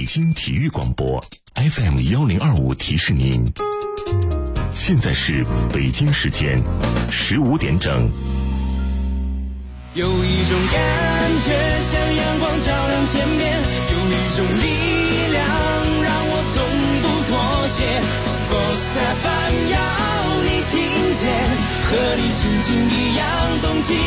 京体育广播 FM1025提示您，现在是北京时间15点整。 有一种感觉像阳光照亮天边，有一种力量让我从不妥协。Sports FM 要你听见，和你心情一样动起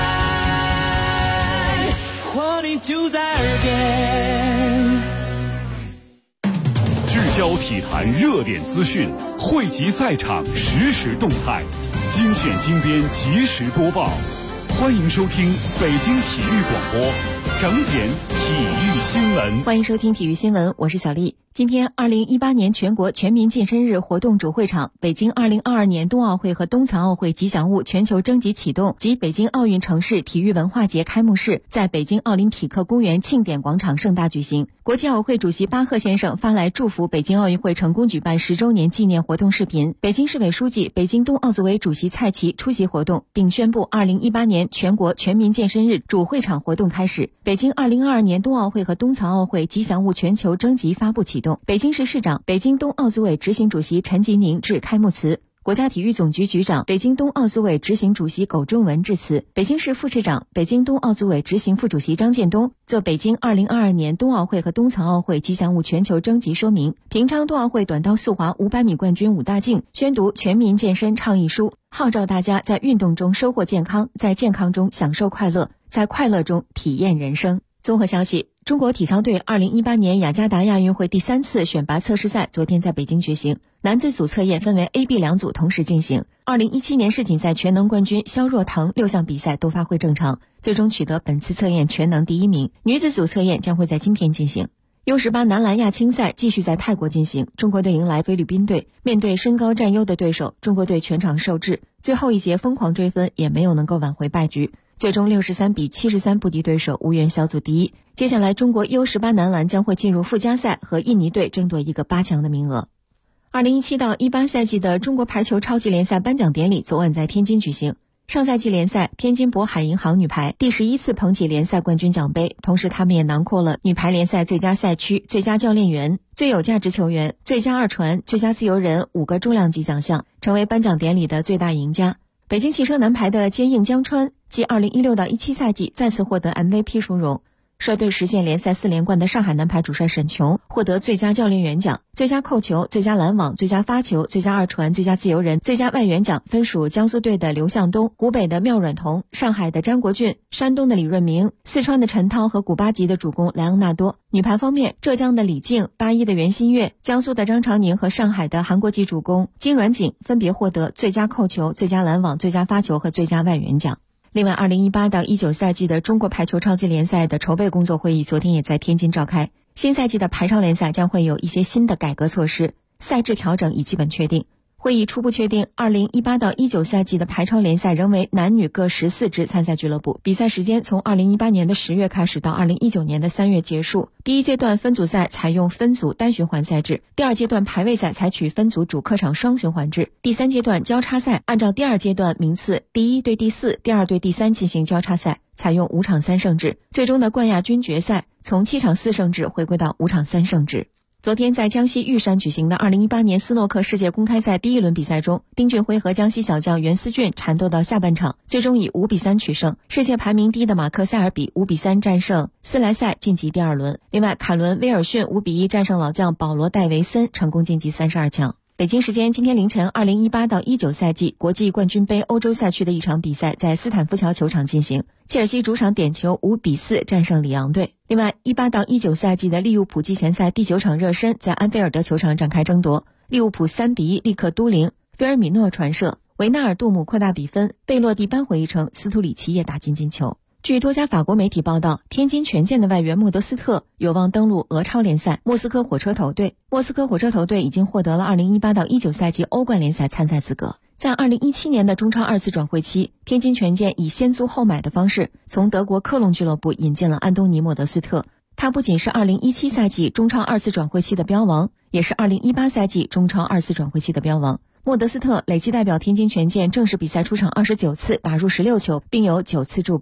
来，活力就在耳边。 聚焦体坛热点资讯，汇集赛场实时动态，精选精编及时播报。欢迎收听北京体育广播整点体育新闻。 欢迎收听体育新闻，我是小丽。今天2018年全国全民健身日活动主会场、北京2022年冬奥会和冬残奥会吉祥物全球征集启动及北京奥运城市体育文化节开幕式在北京奥林匹克公园庆典广场盛大举行。国际奥委会主席巴赫先生发来祝福北京奥运会成功举办10周年纪念活动视频。北京市委书记、北京冬奥组委主席蔡奇出席活动，并宣布2018年全国全民健身日主会场活动开始。北京2022年冬奥会和冬残奥会吉祥物全球征集发布启动。北京市市长、北京冬奥组委执行主席陈吉宁致开幕词。国家体育总局局长、北京冬奥组委执行主席苟仲文致辞。北京市副市长、北京冬奥组委执行副主席张建东就北京2022年冬奥会和冬残奥会吉祥物全球征集说明。平昌冬奥会短道速滑500米冠军武大靖宣读全民健身倡议书，号召大家在运动中收获健康，在健康中享受快乐，在快乐中体验人生。综合消息，中国体操队2018年雅加达亚运会第3次选拔测试赛昨天在北京举行，男子组测验分为 A、B 两组同时进行。2017年世锦赛全能冠军肖若腾6项比赛都发挥正常，最终取得本次测验全能第1名。女子组测验将会在今天进行。U18男篮亚青赛继续在泰国进行，中国队迎来菲律宾队，面对身高占优的对手，中国队全场受制，最后一节疯狂追分也没有能够挽回败局，最终63比73不敌对手，无缘小组第一。接下来中国 U18男篮将会进入附加赛，和印尼队争夺一个8强的名额。2017到18赛季的中国排球超级联赛颁奖典礼昨晚在天津举行。上赛季联赛，天津渤海银行女排第11次捧起联赛冠军奖杯，同时他们也囊括了女排联赛最佳赛区、最佳教练员、最有价值球员、最佳二传、最佳自由人5个重量级奖项，成为颁奖典礼的最大赢家。北京汽车男排的坚硬江川继2016到17赛季再次获得 MVP 殊荣，率队实现联赛4连冠的上海男排主帅沈琼获得最佳教练员奖、最佳扣球、最佳拦网、最佳发球、最佳二传、最佳自由人、最佳外援奖分属江苏队的刘向东、湖北的廖阮彤、上海的张国俊、山东的李润明、四川的陈涛和古巴籍的主攻莱昂纳多。女排方面，浙江的李静、81的袁心玥、江苏的张常宁和上海的韩国籍主攻金阮景分别获得最佳扣球、最佳拦网、最佳发球和最佳外援奖。另外，2018到19赛季的中国排球超级联赛的筹备工作会议昨天也在天津召开。新赛季的排超联赛将会有一些新的改革措施，赛制调整已基本确定。会议初步确定，2018到19赛季的排超联赛仍为男女各14支参赛俱乐部，比赛时间从2018年的10月开始到2019年的3月结束。第一阶段分组赛采用分组单循环赛制，第二阶段排位赛采取分组主客场双循环制，第三阶段交叉赛按照第二阶段名次第1对第4、第2对第3进行交叉赛，采用5场3胜制。最终的冠亚军决赛从7场4胜制回归到5场3胜制。昨天在江西玉山举行的2018年斯诺克世界公开赛第1轮比赛中，丁俊晖和江西小将袁思俊缠斗到下半场，最终以5比3取胜。世界排名第一的马克塞尔比5比3战胜斯莱塞晋级第2轮。另外，凯伦威尔逊5比1战胜老将保罗戴维森，成功晋级32强。北京时间今天凌晨，2018到19赛季国际冠军杯欧洲赛区的一场比赛在斯坦福桥球场进行，切尔西主场点球5比4战胜里昂队。另外，18到19赛季的利物浦季前赛第9场热身在安菲尔德球场展开争夺，利物浦3比1力克都灵，菲尔米诺传射，维纳尔杜姆扩大比分，贝洛蒂扳回一城，斯图里奇也打进进球。据多家法国媒体报道，天津权健的外援莫德斯特有望登陆俄超联赛莫斯科火车头队。莫斯科火车头队已经获得了2018到19赛季欧冠联赛参赛资格。在2017年的中超2次转会期，天津权健以先租后买的方式从德国科隆俱乐部引进了安东尼·莫德斯特。他不仅是2017赛季中超2次转会期的标王，也是2018赛季中超2次转会期的标王。莫德斯特累计代表天津权健正式比赛出场29次，打入16球，并有9次助攻。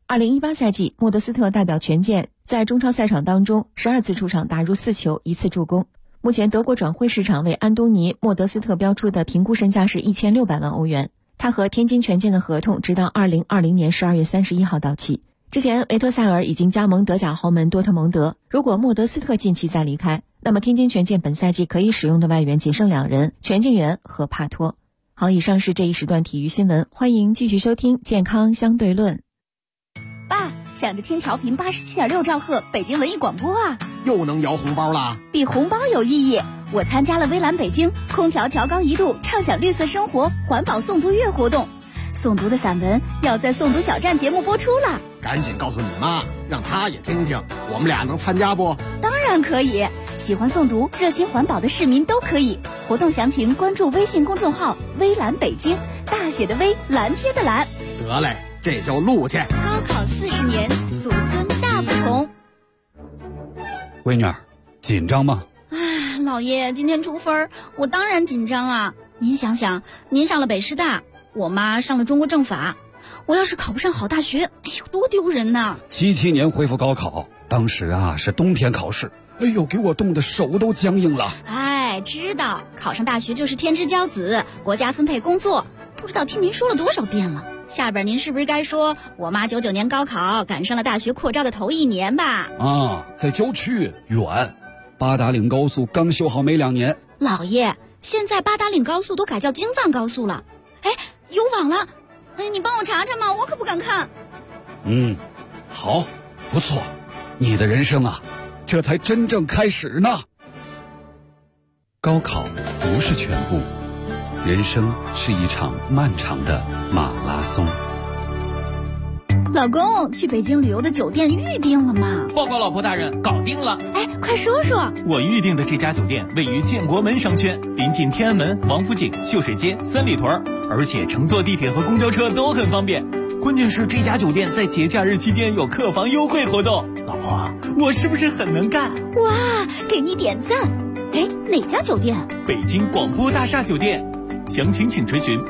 2018赛季，莫德斯特代表权健，在中超赛场当中12次出场打入4球，1次助攻。目前德国转会市场为安东尼·莫德斯特标出的评估身价是1600万欧元。他和天津权健的合同直到2020年12月31号到期。之前维特塞尔已经加盟德甲豪门多特蒙德，如果莫德斯特近期再离开，那么天津权健本赛季可以使用的外援仅剩2人，全敬元和帕托。好，以上是这一时段体育新闻，欢迎继续收听健康相对论。 爸，想着听调频87.6兆赫北京文艺广播啊， 又能摇红包啦！ 比红包有意义。我参加了微蓝北京空调调高1度畅享绿色生活环保诵读月活动，诵读的散文要在诵读小站节目播出了。 赶紧告诉你妈，让她也听听，我们俩能参加不？ 当然可以，喜欢诵读热心环保的市民都可以。活动详情关注微信公众号微蓝北京，大写的微，蓝天的蓝。 得嘞，这就录去。 高考40年，祖孙大不同。 闺女儿，紧张吗？ 唉，老爷，今天出分，我当然紧张啊。您想想，您上了北师大，我妈上了中国政法，我要是考不上好大学，哎呦，多丢人呐 ！77年恢复高考，当时啊是冬天考试，哎呦，给我冻得手都僵硬了。 哎，知道考上大学就是天之骄子，国家分配工作，不知道听您说了多少遍了。下边您是不是该说我妈99年高考赶上了大学扩招的头1年吧？ 啊，在郊区远，八达岭高速刚修好没2年。 老爷，现在八达岭高速都改叫京藏高速了。哎，有网了，哎，你帮我查查嘛，我可不敢看。 好，不错，你的人生啊，这才真正开始呢。高考不是全部，人生是一场漫长的马拉松。 老公，去北京旅游的酒店预定了吗？ 报告老婆大人，搞定了。 哎，快说说。 我预定的这家酒店位于建国门商圈，临近天安门、王府井、秀水街、三里屯，而且乘坐地铁和公交车都很方便。关键是这家酒店在节假日期间有客房优惠活动。老婆，我是不是很能干？ 哇，给你点赞。哎，哪家酒店？ 北京广播大厦酒店。详情请垂询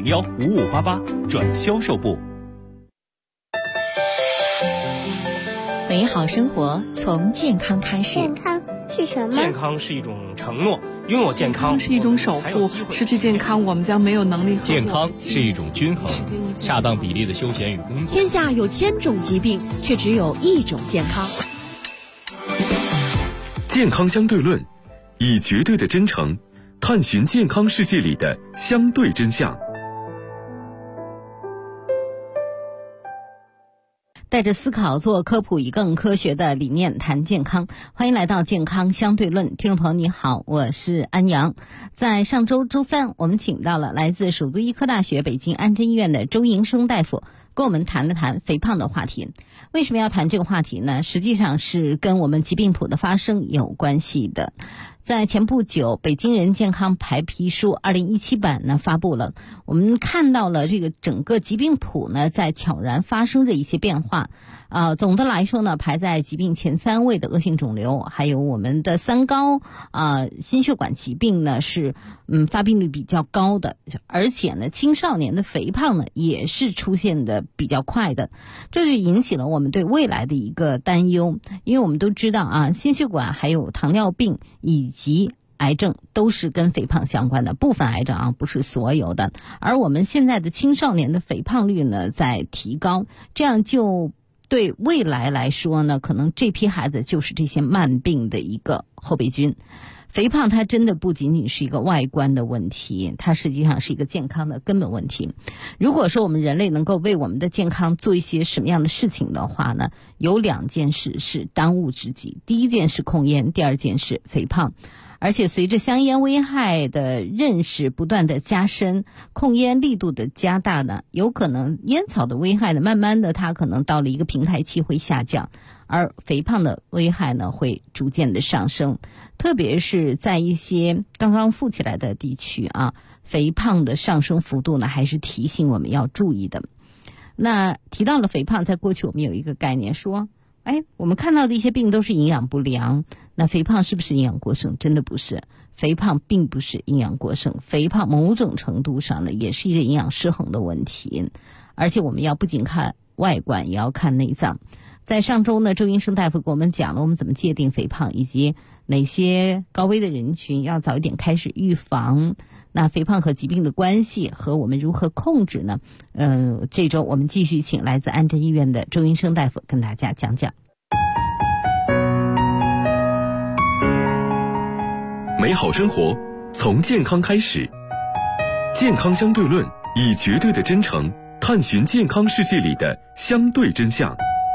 8501-5588转销售部。 美好生活从健康开始。 健康是什么？ 健康是一种承诺，拥有健康是一种守护，失去健康我们将没有能力。 健康是一种均衡，恰当比例的休闲与工作。 天下有1000种疾病，却只有1种健康。 健康相对论，以绝对的真诚探寻健康世界里的相对真相。 带着思考做科普，以更科学的理念谈健康。欢迎来到健康相对论，听众朋友你好，我是安阳。在上周周三，我们请到了来自首都医科大学北京安贞医院的周迎生大夫，跟我们谈了谈肥胖的话题。为什么要谈这个话题呢？实际上是跟我们疾病谱的发生有关系的。在前不久，北京人健康白皮书2017版呢发布了，我们看到了这个整个疾病谱呢在悄然发生着一些变化。总的来说呢，排在疾病前3位的恶性肿瘤，还有我们的三高心血管疾病呢是发病率比较高的，而且呢青少年的肥胖呢也是出现的比较快的，这就引起了我们对未来的一个担忧。因为我们都知道心血管还有糖尿病以及癌症都是跟肥胖相关的，部分癌症不是所有的。而我们现在的青少年的肥胖率呢在提高，这样就对未来来说呢，可能这批孩子就是这些慢病的一个后备军。肥胖它真的不仅仅是一个外观的问题，它实际上是一个健康的根本问题。如果说我们人类能够为我们的健康做一些什么样的事情的话呢，有2件事是当务之急。第一件是控烟，第2件是肥胖。而且随着香烟危害的认识不断的加深，控烟力度的加大呢，有可能烟草的危害呢，慢慢的它可能到了一个平台期会下降，而肥胖的危害呢会逐渐的上升。特别是在一些刚刚富起来的地区肥胖的上升幅度呢还是提醒我们要注意的。那提到了肥胖，在过去我们有一个概念说，我们看到的一些病都是营养不良，那肥胖是不是营养过剩？真的不是，肥胖并不是营养过剩，肥胖某种程度上呢也是一个营养失衡的问题。而且我们要不仅看外观，也要看内脏。在上周呢，周医生大夫给我们讲了我们怎么界定肥胖，以及哪些高危的人群要早一点开始预防。那肥胖和疾病的关系和我们如何控制呢？这周我们继续请来自安贞医院的周医生大夫跟大家讲讲。 美好生活从健康开始，健康相对论以绝对的真诚探寻健康世界里的相对真相。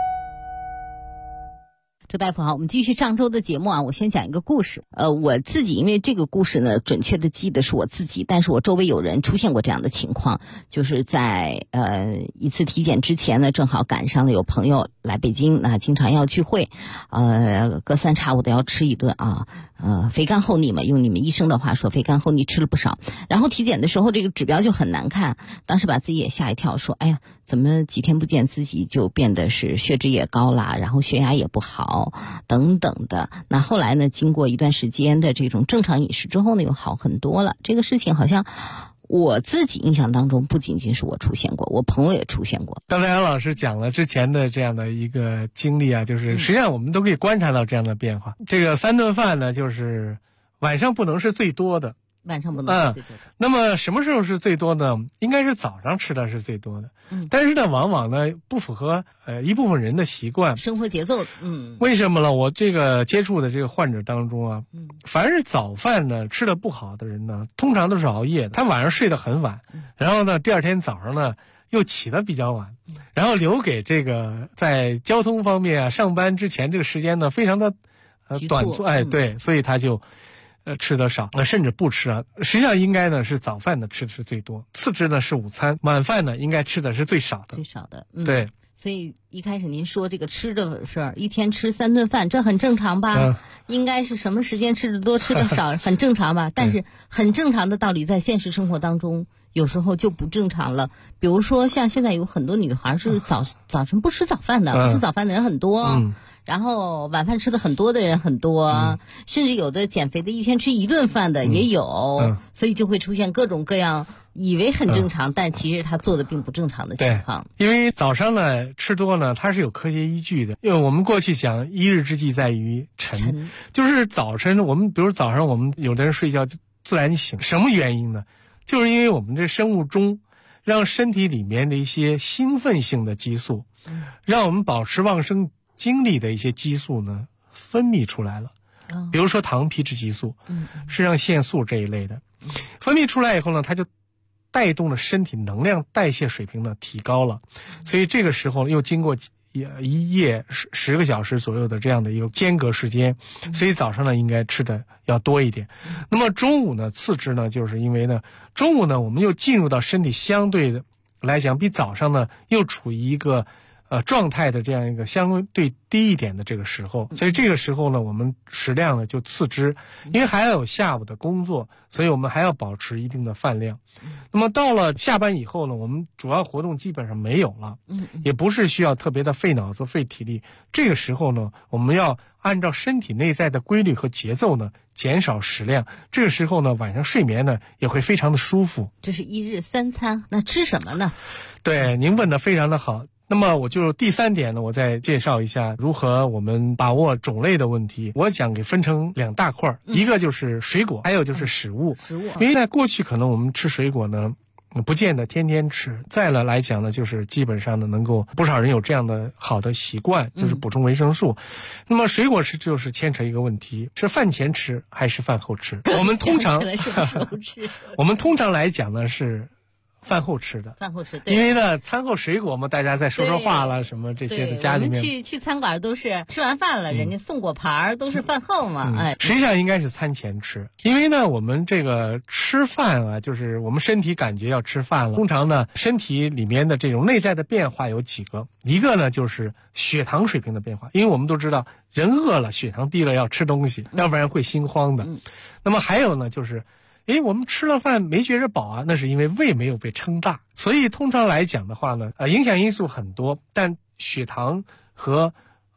周大夫好，我们继续上周的节目啊。我先讲一个故事。我自己因为这个故事呢，准确的记得是我自己，但是我周围有人出现过这样的情况，就是在一次体检之前呢，正好赶上了有朋友来北京，那经常要聚会，隔三差五的要吃一顿啊。肥甘厚腻嘛，用你们医生的话说，肥甘厚腻吃了不少。然后体检的时候，这个指标就很难看，当时把自己也吓一跳，说：“哎呀，怎么几天不见自己就变得是血脂也高啦，然后血压也不好，等等的。”那后来呢，经过一段时间的这种正常饮食之后呢，又好很多了。这个事情好像我自己印象当中不仅仅是我出现过，我朋友也出现过。 刚才杨老师讲了之前的这样的一个经历啊，就是实际上我们都可以观察到这样的变化。这个3顿饭呢，就是晚上不能是最多的， 晚上不能是最多的。 那么什么时候是最多呢？应该是早上吃的是最多的。但是呢，往往呢不符合一部分人的习惯、 生活节奏。 为什么呢？我这个接触的这个患者当中啊，凡是早饭呢吃的不好的人呢，通常都是熬夜的，他晚上睡得很晚，然后呢第二天早上呢又起得比较晚，然后留给这个在交通方面啊上班之前这个时间呢非常的短促，对，所以他就吃得少，甚至不吃啊。实际上应该呢是早饭呢吃的是最多，次之呢是午餐，晚饭呢应该吃的是最少的。 最少的， 对。 所以一开始您说这个吃的事儿，一天吃3顿饭，这很正常吧？应该是什么时间吃的多，吃的少，很正常吧？但是很正常的道理在现实生活当中有时候就不正常了。比如说像现在有很多女孩是早晨不吃早饭的，不吃早饭的人很多。然后晚饭吃的很多的人很多，甚至有的减肥的一天吃1顿饭的也有，所以就会出现各种各样以为很正常，但其实他做的并不正常的情况。 因为早上呢吃多呢，它是有科学依据的。因为我们过去讲一日之计在于晨，就是早晨我们比如早上我们有的人睡觉就自然醒，什么原因呢？就是因为我们这生物钟让身体里面的一些兴奋性的激素，让我们保持旺盛精力的一些激素呢分泌出来了，比如说糖皮质激素、肾上腺素这一类的，分泌出来以后呢，它就带动了身体能量代谢水平呢提高了，所以这个时候又经过一夜10个小时左右的这样的一个间隔时间，所以早上呢应该吃的要多一点。那么中午呢次之呢，就是因为呢中午呢我们又进入到身体相对的来讲比早上呢又处于一个状态的这样一个相对低一点的这个时候，所以这个时候呢我们食量呢就次之，因为还要有下午的工作，所以我们还要保持一定的饭量。那么到了下班以后呢，我们主要活动基本上没有了，也不是需要特别的费脑子费体力，这个时候呢我们要按照身体内在的规律和节奏呢减少食量，这个时候呢晚上睡眠呢也会非常的舒服。 这是1日3餐，那吃什么呢？ 对，您问的非常的好。那么我就第3点呢，我再介绍一下如何我们把握种类的问题。我想给分成2大块，一个就是水果，还有就是食物。因为在过去可能我们吃水果呢不见得天天吃，再来讲呢就是基本上呢能够不少人有这样的好的习惯，就是补充维生素。那么水果就是牵扯一个问题，是饭前吃还是饭后吃？我们通常我们通常来讲呢是饭后吃的， 饭后吃，对， 因为呢餐后水果嘛，大家再说说话了什么这些的，家里面我们去餐馆都是吃完饭了，人家送果盘都是饭后嘛， 实际上应该是餐前吃。因为呢我们这个吃饭啊，就是我们身体感觉要吃饭了，通常呢身体里面的这种内在的变化有几个，一个呢就是血糖水平的变化，因为我们都知道人饿了血糖低了要吃东西，要不然会心慌的。那么还有呢就是我们吃了饭没觉着饱啊，那是因为胃没有被撑大。所以通常来讲的话呢，影响因素很多，但血糖和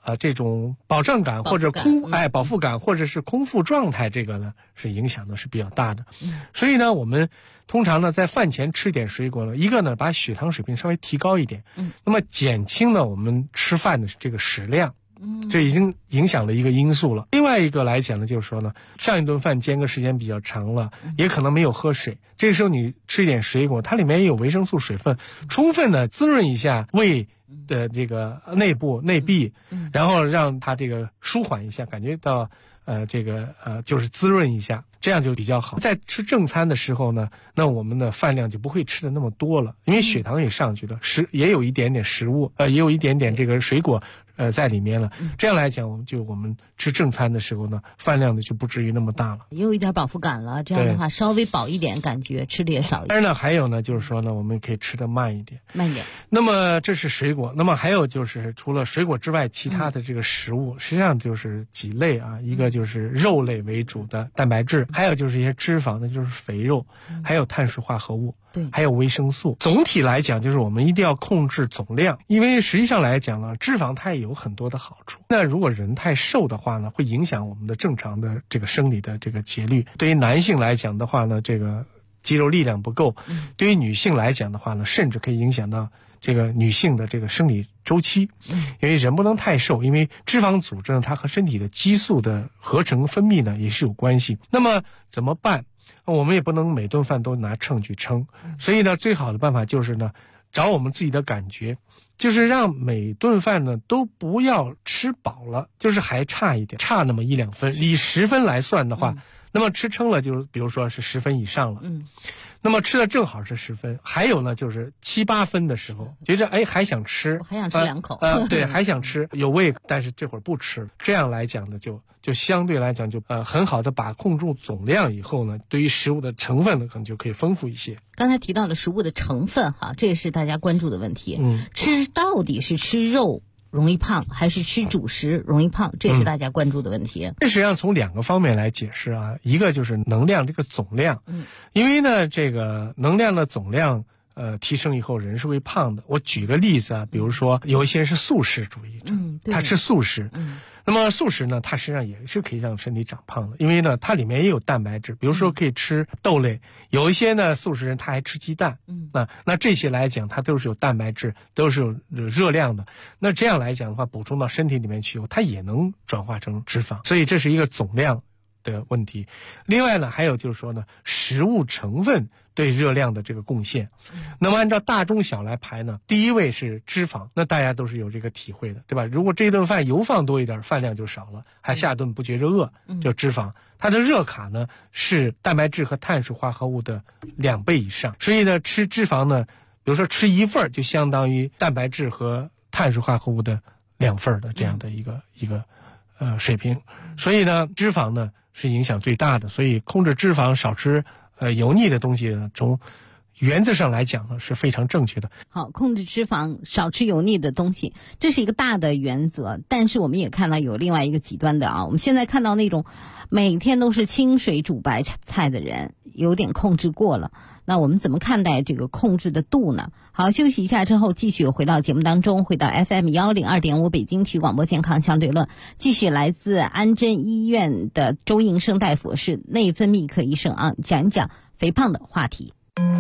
这种保障感或者饱腹感或者是空腹状态，这个呢是影响的是比较大的。所以呢，我们通常呢在饭前吃点水果呢，一个呢把血糖水平稍微提高一点，那么减轻了我们吃饭的这个食量。这已经影响了一个因素了。另外一个来讲呢，就是说呢，上一顿饭间隔时间比较长了，也可能没有喝水。这个时候你吃一点水果，它里面也有维生素水分，充分的滋润一下胃的这个内壁，然后让它这个舒缓一下，感觉到就是滋润一下，这样就比较好。在吃正餐的时候呢，那我们的饭量就不会吃的那么多了，因为血糖也上去了，也有一点点食物，也有一点点这个水果在里面了。这样来讲，我们吃正餐的时候呢，饭量呢就不至于那么大了， 也有一点饱腹感了。这样的话，稍微饱一点，感觉吃的也少一点。 当然呢，还有呢，就是说呢，我们可以吃的慢一点。 那么这是水果，那么还有就是除了水果之外，其他的这个食物，实际上就是几类啊，一个就是肉类为主的蛋白质，还有就是一些脂肪的，就是肥肉，还有碳水化合物。还有维生素。总体来讲，就是我们一定要控制总量，因为实际上来讲呢，脂肪它也有很多的好处。那如果人太瘦的话呢，会影响我们的正常的这个生理的这个节律。对于男性来讲的话呢，这个肌肉力量不够；对于女性来讲的话呢，甚至可以影响到这个女性的这个生理周期。因为人不能太瘦，因为脂肪组织呢，它和身体的激素的合成分泌呢也是有关系。那么怎么办？我们也不能每顿饭都拿秤去称，所以呢，最好的办法就是呢，找我们自己的感觉，就是让每顿饭呢都不要吃饱了，就是还差一点，差那么1-2分。以10分来算的话，那么吃撑了就是比如说是10分以上了。那么吃的正好是10分。还有呢，就是7、8分的时候，觉着还想吃， 还想吃2口， 对，还想吃，有胃，但是这会儿不吃了。这样来讲呢，就相对来讲就很好的把控住总量以后呢，对于食物的成分呢可能就可以丰富一些。 刚才提到了食物的成分哈，这也是大家关注的问题。到底是吃肉容易胖还是吃主食容易胖，这也是大家关注的问题。 这实际上从2个方面来解释啊，一个就是能量这个总量，因为呢这个能量的总量提升以后人是会胖的。我举个例子啊，比如说有一些人是素食主义者，他吃素食，那么素食呢，它实际上也是可以让身体长胖的，因为呢它里面也有蛋白质，比如说可以吃豆类，有一些呢素食人他还吃鸡蛋，那这些来讲它都是有蛋白质，都是有热量的。那这样来讲的话，补充到身体里面去以后，它也能转化成脂肪，所以这是一个总量的问题。另外呢，还有就是说呢，食物成分对热量的这个贡献。那么按照大中小来排呢，第一位是脂肪，那大家都是有这个体会的，对吧？如果这顿饭油放多一点，饭量就少了，还下顿不觉着饿，就脂肪。它的热卡呢是蛋白质和碳水化合物的2倍以上，所以呢吃脂肪呢，比如说吃1份就相当于蛋白质和碳水化合物的2份的这样的一个水平。所以呢脂肪呢是影响最大的，所以控制脂肪，少吃油腻的东西呢，从原则上来讲呢是非常正确的。 好，控制脂肪，少吃油腻的东西，这是一个大的原则。但是我们也看到有另外一个极端的啊，我们现在看到那种每天都是清水煮白菜的人，有点控制过了。那我们怎么看待这个控制的度呢？好，休息一下之后继续回到节目当中，回到 FM102.5 北京体育广播健康相对论，继续来自安贞医院的周应生大夫，是内分泌科医生啊，讲一讲肥胖的话题。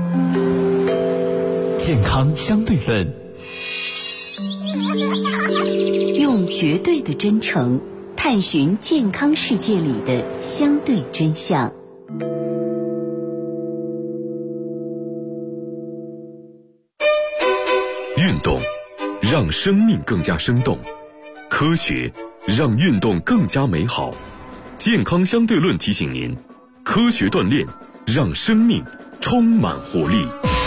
健康相对论， 用绝对的真诚探寻健康世界里的相对真相。 运动让生命更加生动，科学让运动更加美好。健康相对论提醒您，科学锻炼让生命充满活力。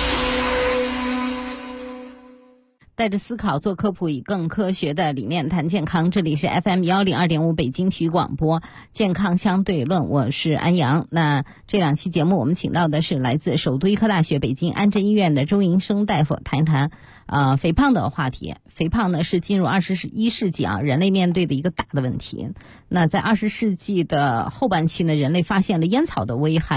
带着思考做科普，以更科学的理念谈健康。这里是 FM102.5 北京体育广播健康相对论，我是安阳。那这2期节目我们请到的是来自首都医科大学北京安贞医院的周应生大夫，谈一谈肥胖的话题。肥胖呢是进入21世纪啊人类面对的一个大的问题。那在20世纪的后半期呢，人类发现了烟草的危害，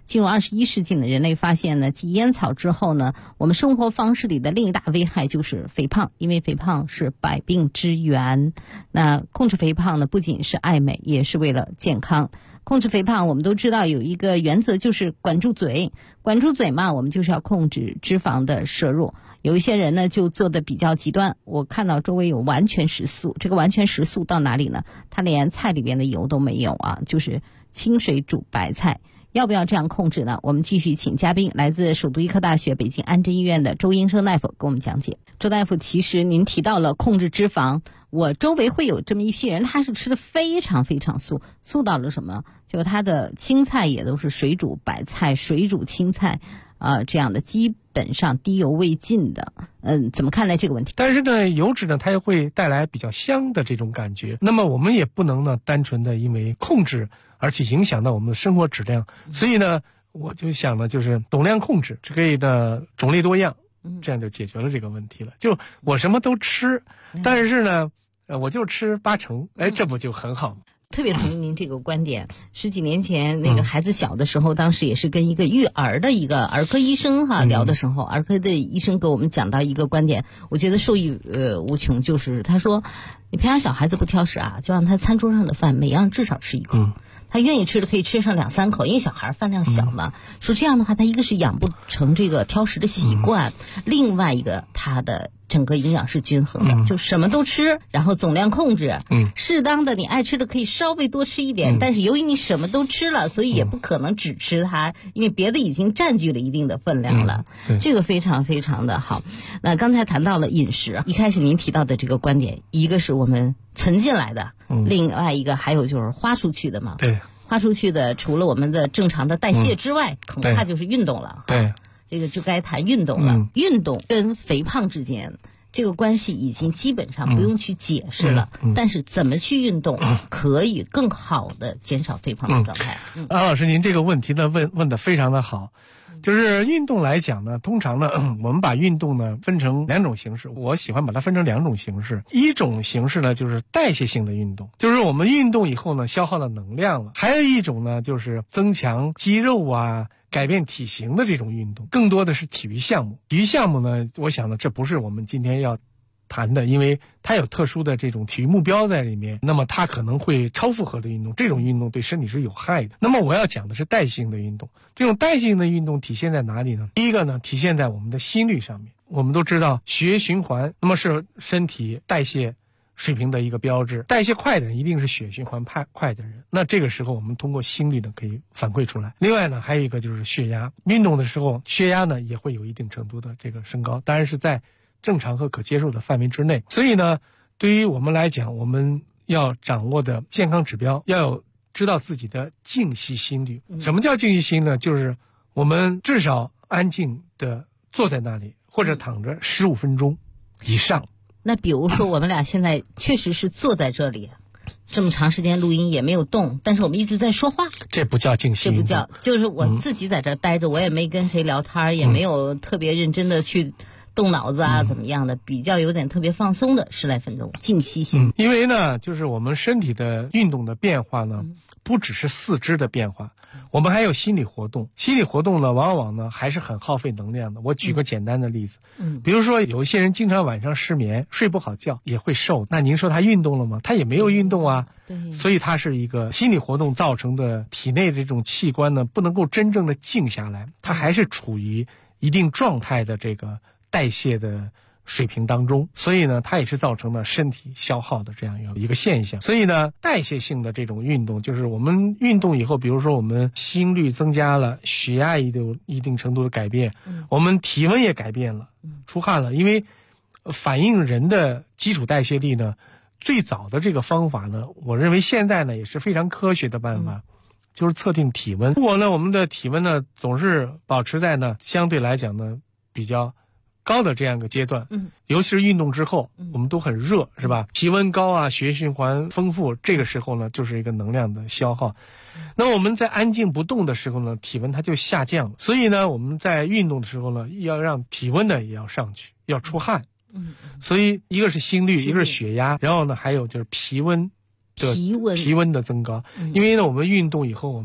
进入21世纪呢，人类发现呢，继烟草之后呢，我们生活方式里的另一大危害就是肥胖，因为肥胖是百病之源。那控制肥胖呢，不仅是爱美，也是为了健康。控制肥胖，我们都知道有一个原则，就是管住嘴。管住嘴嘛，我们就是要控制脂肪的摄入。有一些人呢，就做的比较极端。我看到周围有完全食素，这个完全食素到哪里呢？他连菜里边的油都没有啊，就是清水煮白菜。要不要这样控制呢？我们继续请嘉宾，来自首都医科大学北京安贞医院的周英生大夫给我们讲解。周大夫，其实您提到了控制脂肪，我周围会有这么一批人，他是吃的非常非常素，素到了什么？就他的青菜也都是水煮白菜、水煮青菜，这样的基本上低油未进的。怎么看待这个问题？ 但是呢，油脂呢，它也会带来比较香的这种感觉。那么我们也不能呢，单纯的因为控制而且影响到我们的生活质量。所以呢，我就想呢，就是总量控制，可以呢种类多样，这样就解决了这个问题了。就我什么都吃，但是呢，我就吃8成，这不就很好吗？ 特别同意您这个观点。10几年前那个孩子小的时候，当时也是跟一个育儿的一个儿科医生聊的时候，儿科的医生给我们讲到一个观点，我觉得受益无穷，就是他说你培养小孩子不挑食啊，就让他餐桌上的饭每样至少吃1口。他愿意吃的可以吃上2、3口，因为小孩饭量小嘛。说这样的话，他一个是养不成这个挑食的习惯，另外一个他的整个营养是均衡的，就什么都吃，然后总量控制。适当的你爱吃的可以稍微多吃一点，但是由于你什么都吃了，所以也不可能只吃它，因为别的已经占据了一定的分量了。这个非常非常的好。那刚才谈到了饮食，一开始您提到的这个观点，一个是我们存进来的，另外一个还有就是花出去的嘛。 对， 花出去的除了我们的正常的代谢之外，恐怕就是运动了。 对， 这个就该谈运动了。运动跟肥胖之间这个关系已经基本上不用去解释了，但是怎么去运动可以更好的减少肥胖的状态。 安老师，您这个问题呢问得非常的好。就是运动来讲呢，通常呢，我们把运动呢分成2种形式，我喜欢把它分成2种形式。一种形式呢就是代谢性的运动，就是我们运动以后呢消耗了能量了；还有一种呢就是增强肌肉啊、改变体型的这种运动，更多的是体育项目。体育项目呢，我想呢这不是我们今天要谈的，因为它有特殊的这种体育目标在里面，那么它可能会超负荷的运动，这种运动对身体是有害的。那么我要讲的是代谢性的运动，这种代谢性的运动体现在哪里呢？第一个呢，体现在我们的心率上面。我们都知道血液循环那么是身体代谢水平的一个标志，代谢快的人一定是血液循环快的人，那这个时候我们通过心率呢可以反馈出来。另外呢，还有一个就是血压，运动的时候血压呢也会有一定程度的这个升高，当然是在正常和可接受的范围之内。所以呢，对于我们来讲，我们要掌握的健康指标，要有知道自己的静息心率。什么叫静息心呢？就是我们至少安静的坐在那里或者躺着15分钟以上。 那比如说我们俩现在确实是坐在这里这么长时间录音也没有动，但是我们一直在说话， 这不叫静息， 这不叫，就是我自己在这儿待着，我也没跟谁聊天，也没有特别认真的去动脑子啊，怎么样的，比较有点特别放松的10来分钟静息心。 因为呢，就是我们身体的运动的变化呢，不只是四肢的变化，我们还有心理活动。心理活动呢，往往呢还是很耗费能量的。我举个简单的例子，比如说有一些人经常晚上失眠，睡不好觉，也会瘦。那您说他运动了吗？他也没有运动啊。所以它是一个心理活动造成的体内这种器官呢，不能够真正的静下来，它还是处于一定状态的这个代谢的水平当中，所以呢，它也是造成了身体消耗的这样一个现象。所以呢，代谢性的这种运动，就是我们运动以后，比如说我们心率增加了，血压也有一定程度的改变，我们体温也改变了，出汗了。因为反映人的基础代谢力呢，最早的这个方法呢，我认为现在呢也是非常科学的办法，就是测定体温。如果呢我们的体温呢总是保持在呢相对来讲呢比较高的这样一个阶段，尤其是运动之后，我们都很热，是吧？体温高啊，血液循环丰富，这个时候呢就是一个能量的消耗。那我们在安静不动的时候呢，体温它就下降，所以呢我们在运动的时候呢，要让体温呢也要上去，要出汗。所以一个是心率，一个是血压，然后呢还有就是皮温的增高。因为呢我们运动以后，我们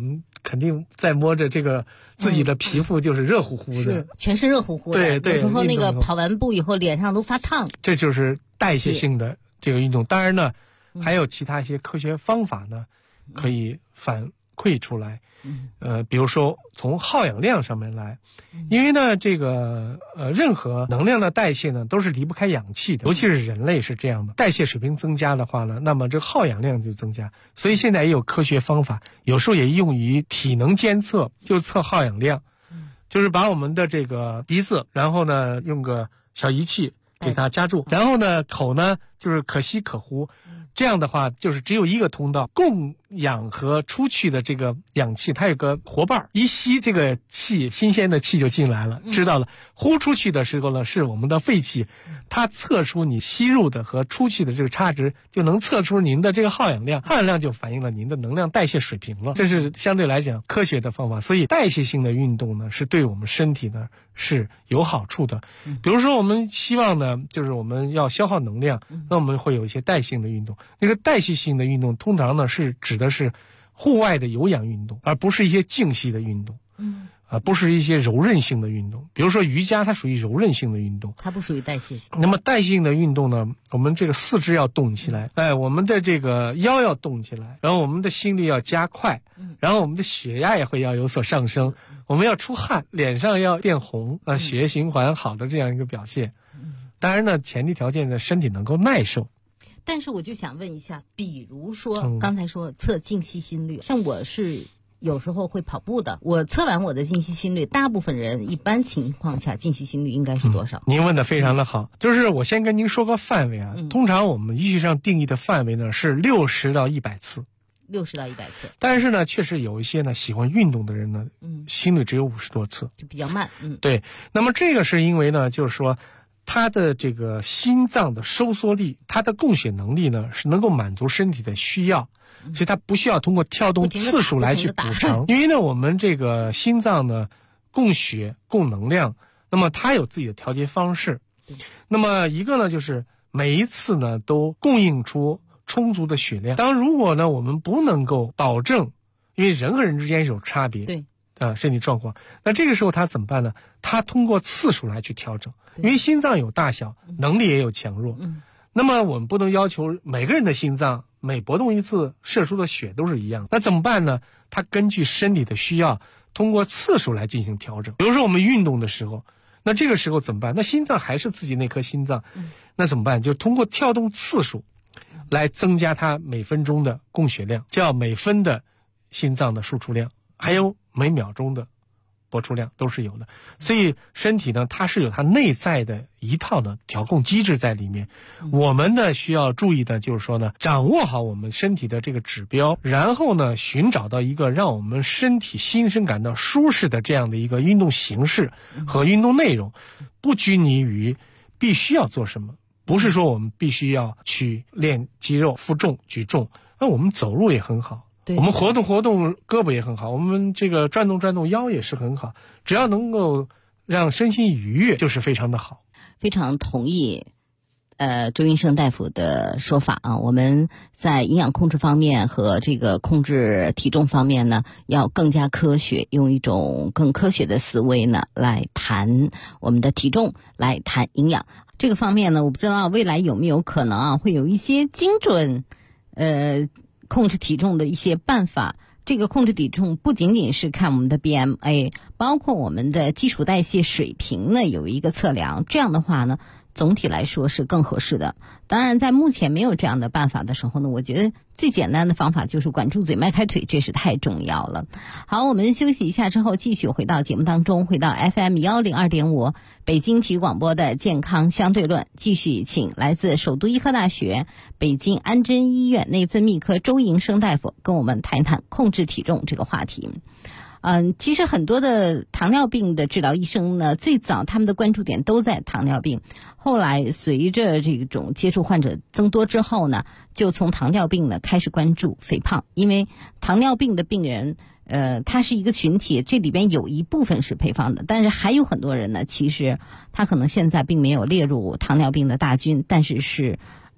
肯定在摸着这个自己的皮肤就是热乎乎的， 是全身热乎乎的。 对对， 有时候那个跑完步以后脸上都发烫。 这就是代谢性的这个运动。当然呢，还有其他一些科学方法呢，可以反馈出来。比如说从耗氧量上面来，因为呢这个任何能量的代谢呢都是离不开氧气的，尤其是人类是这样的，代谢水平增加的话呢，那么这耗氧量就增加。所以现在也有科学方法，有时候也用于体能监测，就测耗氧量，就是把我们的这个鼻子，然后呢用个小仪器给它夹住，然后呢口呢就是可吸可呼，这样的话就是只有一个通道供氧和出去的这个氧气，它有个活瓣，一吸这个气，新鲜的气就进来了，知道了。呼出去的时候呢是我们的废气，它测出你吸入的和出去的这个差值，就能测出您的这个耗氧量，耗氧量就反映了您的能量代谢水平了。这是相对来讲科学的方法。所以代谢性的运动呢是对我们身体呢是有好处的。比如说我们希望呢就是我们要消耗能量，那我们会有一些代谢性的运动。那个代谢性的运动通常呢是指的是户外的有氧运动，而不是一些静息的运动。不是一些柔韧性的运动。比如说瑜伽，它属于柔韧性的运动， 它不属于代谢性。 那么代谢性的运动呢，我们这个四肢要动起来，我们的这个腰要动起来，然后我们的心率要加快，然后我们的血压也会要有所上升，我们要出汗，脸上要变红，血液循环好的这样一个表现。当然呢，前提条件呢，身体能够耐受。 但是我就想问一下，比如说刚才说测静息心率，像我是有时候会跑步的，我测完我的静息心率，大部分人一般情况下静息心率应该是多少？ 您问的非常的好，就是我先跟您说个范围啊，通常我们医学上定义的范围呢是60到100次。 60到100次。 但是呢，确实有一些呢喜欢运动的人呢，心率只有50多次， 就比较慢。 对。那么这个是因为呢，就是说他的这个心脏的收缩力，他的供血能力呢是能够满足身体的需要。所以它不需要通过跳动次数来去补偿，因为呢，我们这个心脏呢，供血、供能量，那么它有自己的调节方式。那么一个呢，就是每一次呢都供应出充足的血量。当如果呢我们不能够保证，因为人和人之间有差别， 对身体状况，那这个时候他怎么办呢？他通过次数来去调整，因为心脏有大小，能力也有强弱。那么我们不能要求每个人的心脏每搏动一次射出的血都是一样，那怎么办呢？它根据身体的需要，通过次数来进行调整。比如说我们运动的时候，那这个时候怎么办？那心脏还是自己那颗心脏，那怎么办？就通过跳动次数来增加它每分钟的供血量，叫每分的心脏的输出量，还有每秒钟的搏出量都是有的。所以身体呢，它是有它内在的一套的调控机制在里面。我们呢需要注意的就是说呢，掌握好我们身体的这个指标，然后呢寻找到一个让我们身体心身感到舒适的这样的一个运动形式和运动内容，不拘泥于必须要做什么。不是说我们必须要去练肌肉、负重、举重，那我们走路也很好，我们活动活动胳膊也很好，我们这个转动转动腰也是很好，只要能够让身心愉悦就是非常的好。 非常同意周医生大夫的说法啊，我们在营养控制方面和这个控制体重方面呢，要更加科学，用一种更科学的思维呢来谈我们的体重，来谈营养。这个方面呢，我不知道未来有没有可能啊，会有一些精准控制体重的一些办法。这个控制体重不仅仅是看我们的 BMI， 包括我们的基础代谢水平呢有一个测量，这样的话呢总体来说是更合适的。当然在目前没有这样的办法的时候呢，我觉得最简单的方法就是管住嘴迈开腿，这是太重要了。好，我们休息一下之后继续回到节目当中，回到 FM 102.5北京体育广播的健康相对论，继续请来自首都医科大学北京安贞医院内分泌科周营生大夫跟我们谈一谈控制体重这个话题。其实很多的糖尿病的治疗医生呢，最早他们的关注点都在糖尿病，后来随着这种接触患者增多之后呢，就从糖尿病呢开始关注肥胖，因为糖尿病的病人它是一个群体，这里边有一部分是肥胖的，但是还有很多人呢，其实他可能现在并没有列入糖尿病的大军，但是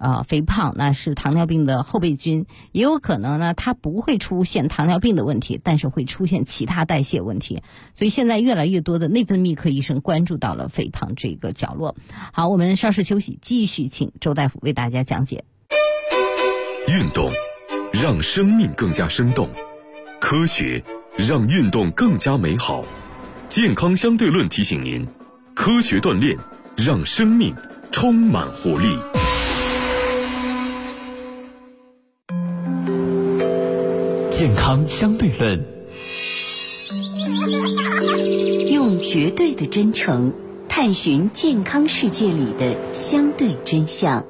肥胖，那是糖尿病的后备军，也有可能呢它不会出现糖尿病的问题，但是会出现其他代谢问题。所以现在越来越多的内分泌科医生关注到了肥胖这个角落。好，我们稍事休息，继续请周大夫为大家讲解。 运动让生命更加生动，科学让运动更加美好。健康相对论提醒您，科学锻炼让生命充满活力。 健康相对论， 用绝对的真诚探寻健康世界里的相对真相。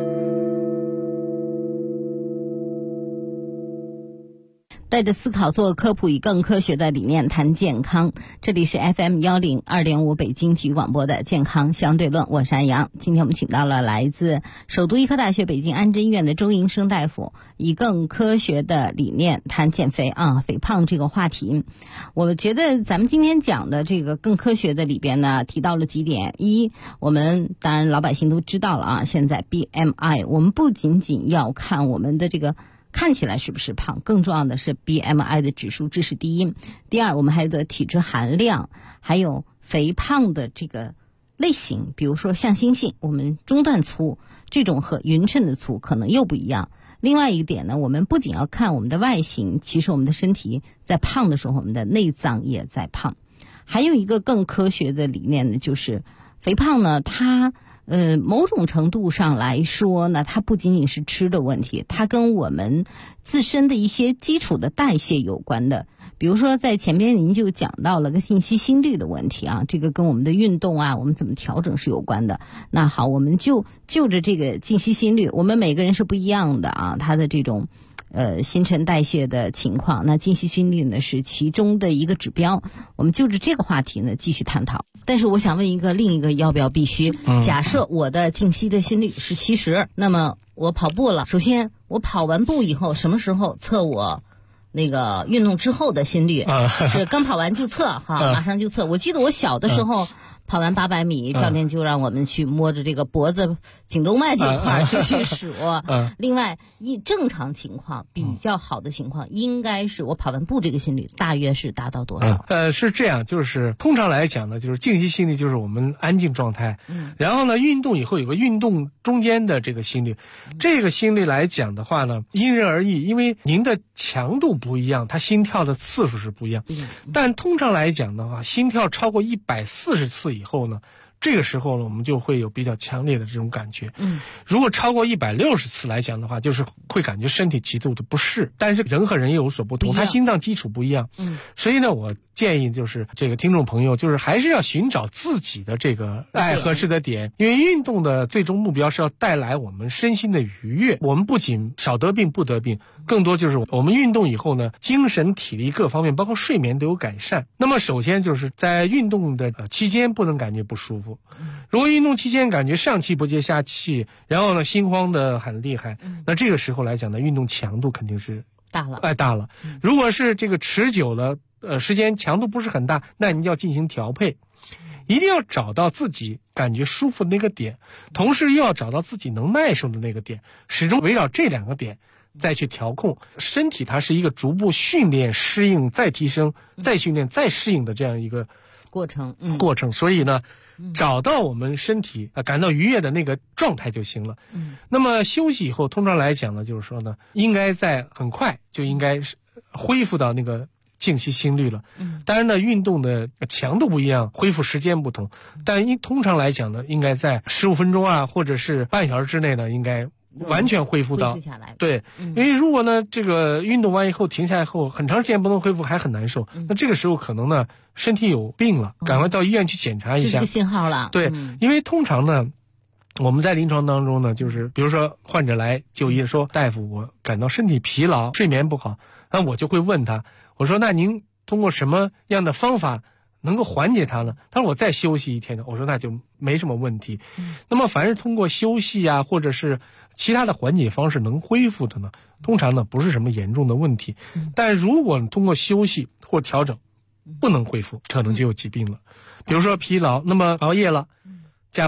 带着思考做科普，以更科学的理念谈健康。这里是 FM102.5 北京体育广播的健康相对论，我是安阳。今天我们请到了来自首都医科大学北京安贞医院的周银生大夫，以更科学的理念谈减肥肥胖这个话题。我觉得咱们今天讲的这个更科学的里边呢，提到了几点。一，我们当然老百姓都知道了现在 BMI 我们不仅仅要看我们的这个看起来是不是胖，更重要的是 BMI 的指数，这是第一。第二，我们还有的体脂含量，还有肥胖的这个类型，比如说向心性，我们中段粗，这种和匀称的粗可能又不一样。另外一个点呢，我们不仅要看我们的外形，其实我们的身体在胖的时候，我们的内脏也在胖。还有一个更科学的理念呢，就是肥胖呢，它某种程度上来说呢，它不仅仅是吃的问题，它跟我们自身的一些基础的代谢有关的。比如说在前边您就讲到了个静息心率的问题啊，这个跟我们的运动我们怎么调整是有关的。那好，我们就着这个静息心率，我们每个人是不一样的它的这种新陈代谢的情况，那静息心率呢是其中的一个指标。我们就着这个话题呢继续探讨。但是我想问另一个要不要必须？假设我的静息的心率是70，那么我跑步了，首先我跑完步以后，什么时候测我那个运动之后的心率？是刚跑完就测马上就测。我记得我小的时候跑完800米，教练就让我们去摸着这个脖子颈动脉这块就去数。另外，正常情况比较好的情况，应该是我跑完步这个心率大约是达到多少？ 是这样，就是通常来讲呢，就是静息心率就是我们安静状态。然后呢，运动以后有个运动中间的这个心率，这个心率来讲的话呢，因人而异，因为您的强度不一样，它心跳的次数是不一样。但通常来讲的话，心跳超过140次以后呢，这个时候呢，我们就会有比较强烈的这种感觉。如果超过160次来讲的话，就是会感觉身体极度的不适。但是人和人也有所不同，他心脏基础不一样。所以呢，我建议就是这个听众朋友，就是还是要寻找自己的这个合适的点，因为运动的最终目标是要带来我们身心的愉悦。我们不仅少得病不得病，更多就是我们运动以后呢，精神体力各方面包括睡眠都有改善。那么首先就是在运动的期间不能感觉不舒服。如果运动期间感觉上气不接下气，然后呢心慌的很厉害，那这个时候来讲呢，运动强度肯定是大了。如果是这个持久了时间强度不是很大，那你要进行调配，一定要找到自己感觉舒服的那个点，同时又要找到自己能耐受的那个点，始终围绕这2个点再去调控。身体它是一个逐步训练、适应、再提升、再训练、再适应的这样一个过程。 所以呢，找到我们身体感到愉悦的那个状态就行了。那么休息以后，通常来讲呢，就是说呢，应该在很快就应该恢复到那个静息心率了。当然呢，运动的强度不一样，恢复时间不同，但通常来讲呢，应该在15分钟或者是半小时之内呢，应该完全恢复下来。 对，因为如果呢这个运动完以后停下来后很长时间不能恢复，还很难受。那这个时候可能呢身体有病了，赶快到医院去检查一下。 这是个信号了。 对，因为通常呢我们在临床当中呢，就是比如说患者来就医说，大夫我感到身体疲劳，睡眠不好，那我就会问他，我说那您通过什么样的方法能够缓解它呢？他说我再休息1天。我说那就没什么问题。那么凡是通过休息或者是其他的缓解方式能恢复的呢，通常呢不是什么严重的问题。但如果通过休息或调整不能恢复，可能就有疾病了。比如说疲劳，那么熬夜了，加班，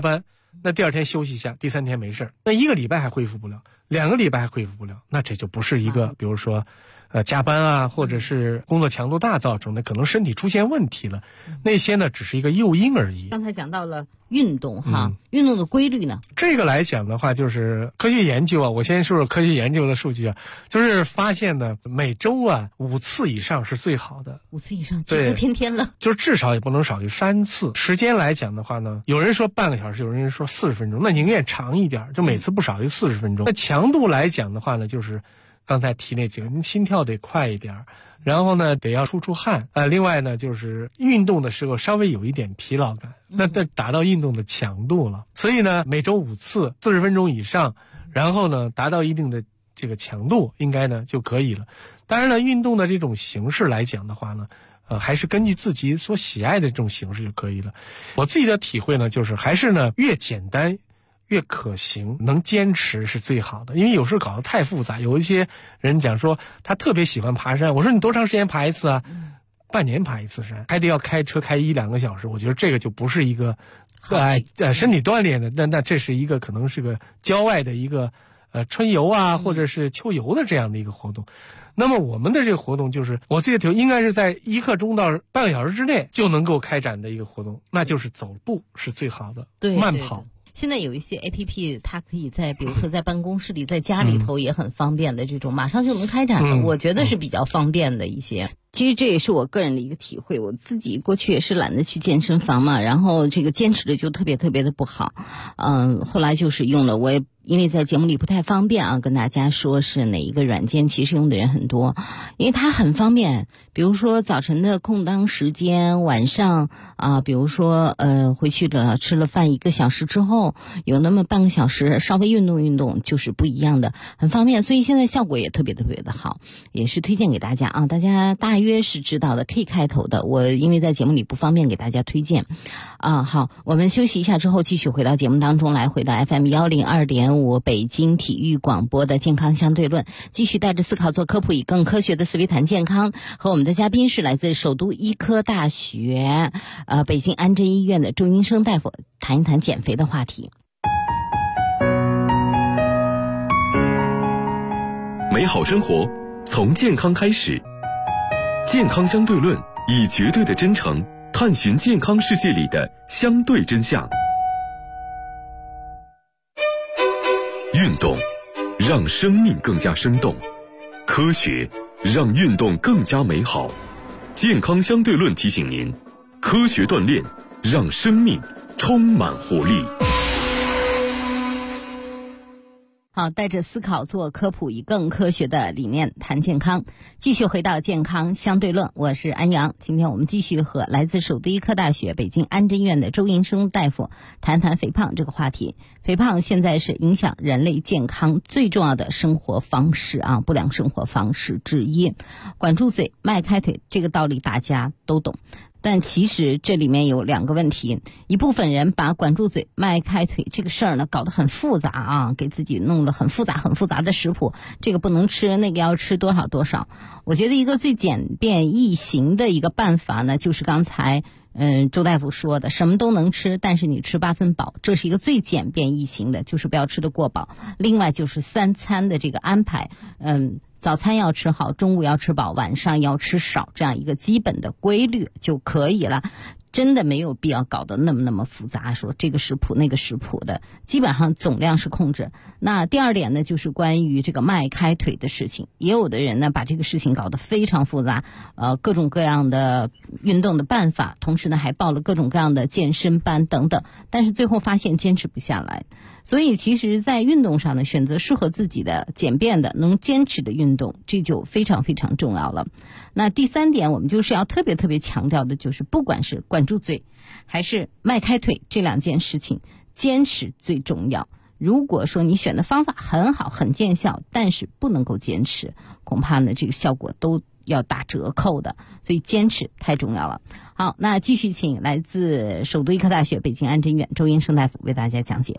那第2天休息一下，第3天没事，那1个礼拜还恢复不了，2个礼拜还恢复不了，那这就不是一个比如说加班啊，或者是工作强度大造成的，可能身体出现问题了，那些呢只是一个诱因而已。 刚才讲到了运动哈，运动的规律呢？ 这个来讲的话，就是科学研究啊，我先说说科学研究的数据啊，就是发现呢，每周啊5次以上是最好的。 5次以上，几乎天天了。 就是至少也不能少于3次。时间来讲的话呢，有人说半个小时，有人说40分钟，那宁愿长一点，就每次不少于40分钟。那强度来讲的话呢，就是刚才提那几个，你心跳得快一点，然后呢得要出汗，另外呢就是运动的时候稍微有一点疲劳感，那这达到运动的强度了。所以呢每周5次40分钟以上，然后呢达到一定的这个强度，应该呢就可以了。当然了，运动的这种形式来讲的话呢，还是根据自己所喜爱的这种形式就可以了。我自己的体会呢，就是还是呢越简单越可行，能坚持是最好的。因为有时候搞得太复杂，有一些人讲说他特别喜欢爬山，我说你多长时间爬一次啊？半年爬一次山，还得要开车开1-2个小时，我觉得这个就不是一个身体锻炼的，那这是一个可能是个郊外的一个春游啊，或者是秋游的这样的一个活动。那么我们的这个活动就是我自己的体会，应该是在1刻钟到半个小时之内就能够开展的一个活动，那就是走步是最好的， 对， 慢跑。 现在有一些 APP， 它可以在比如说在办公室里，在家里头也很方便的这种，马上就能开展的，我觉得是比较方便的一些。其实这也是我个人的一个体会，我自己过去也是懒得去健身房嘛，然后这个坚持的就特别特别的不好，后来就是用了，我也因为在节目里不太方便啊，跟大家说是哪一个软件，其实用的人很多，因为它很方便。比如说早晨的空当时间，晚上比如说回去了吃了饭1个小时之后，有那么半个小时稍微运动运动，就是不一样的，很方便。所以现在效果也特别特别的好，也是推荐给大家啊。大家大约是知道的 K 开头的，我因为在节目里不方便给大家推荐好，我们休息一下之后继续回到节目当中来，回到 FM 102.5北京体育广播的健康相对论，继续带着思考做科普，以更科学的思维谈健康。和我们的嘉宾是来自首都医科大学北京安贞医院的周英生大夫，谈一谈减肥的话题。 美好生活从健康开始，健康相对论，以绝对的真诚探寻健康世界里的相对真相。运动让生命更加生动，科学让运动更加美好。健康相对论提醒您，科学锻炼让生命充满活力。 好，带着思考做科普，以更科学的理念谈健康。继续回到健康相对论，我是安阳。今天我们继续和来自首都医科大学北京安贞医院的周英生大夫谈谈肥胖这个话题。肥胖现在是影响人类健康最重要的生活方式不良生活方式之一。管住嘴，迈开腿，这个道理大家都懂。但其实这里面有2个问题，一部分人把管住嘴迈开腿这个事儿呢搞得很复杂给自己弄了很复杂的食谱，这个不能吃，那个要吃多少多少。我觉得一个最简便易行的一个办法呢，就是刚才周大夫说的，什么都能吃，但是你吃8分饱，这是一个最简便易行的，就是不要吃得过饱。另外就是3餐的这个安排，早餐要吃好，中午要吃饱，晚上要吃少，这样一个基本的规律就可以了。真的没有必要搞得那么复杂，说这个食谱那个食谱的，基本上总量是控制。那第2点呢，就是关于这个迈开腿的事情，也有的人呢把这个事情搞得非常复杂，各种各样的运动的办法，同时呢还报了各种各样的健身班等等，但是最后发现坚持不下来。所以其实在运动上呢，选择适合自己的简便的能坚持的运动，这就非常非常重要了。那第3点我们就是要特别特别强调的，就是不管是管住嘴还是迈开腿这2件事情，坚持最重要。如果说你选的方法很好很见效，但是不能够坚持，恐怕呢这个效果都要打折扣的，所以坚持太重要了。好，那继续请来自首都医科大学北京安贞医院周英生大夫为大家讲解。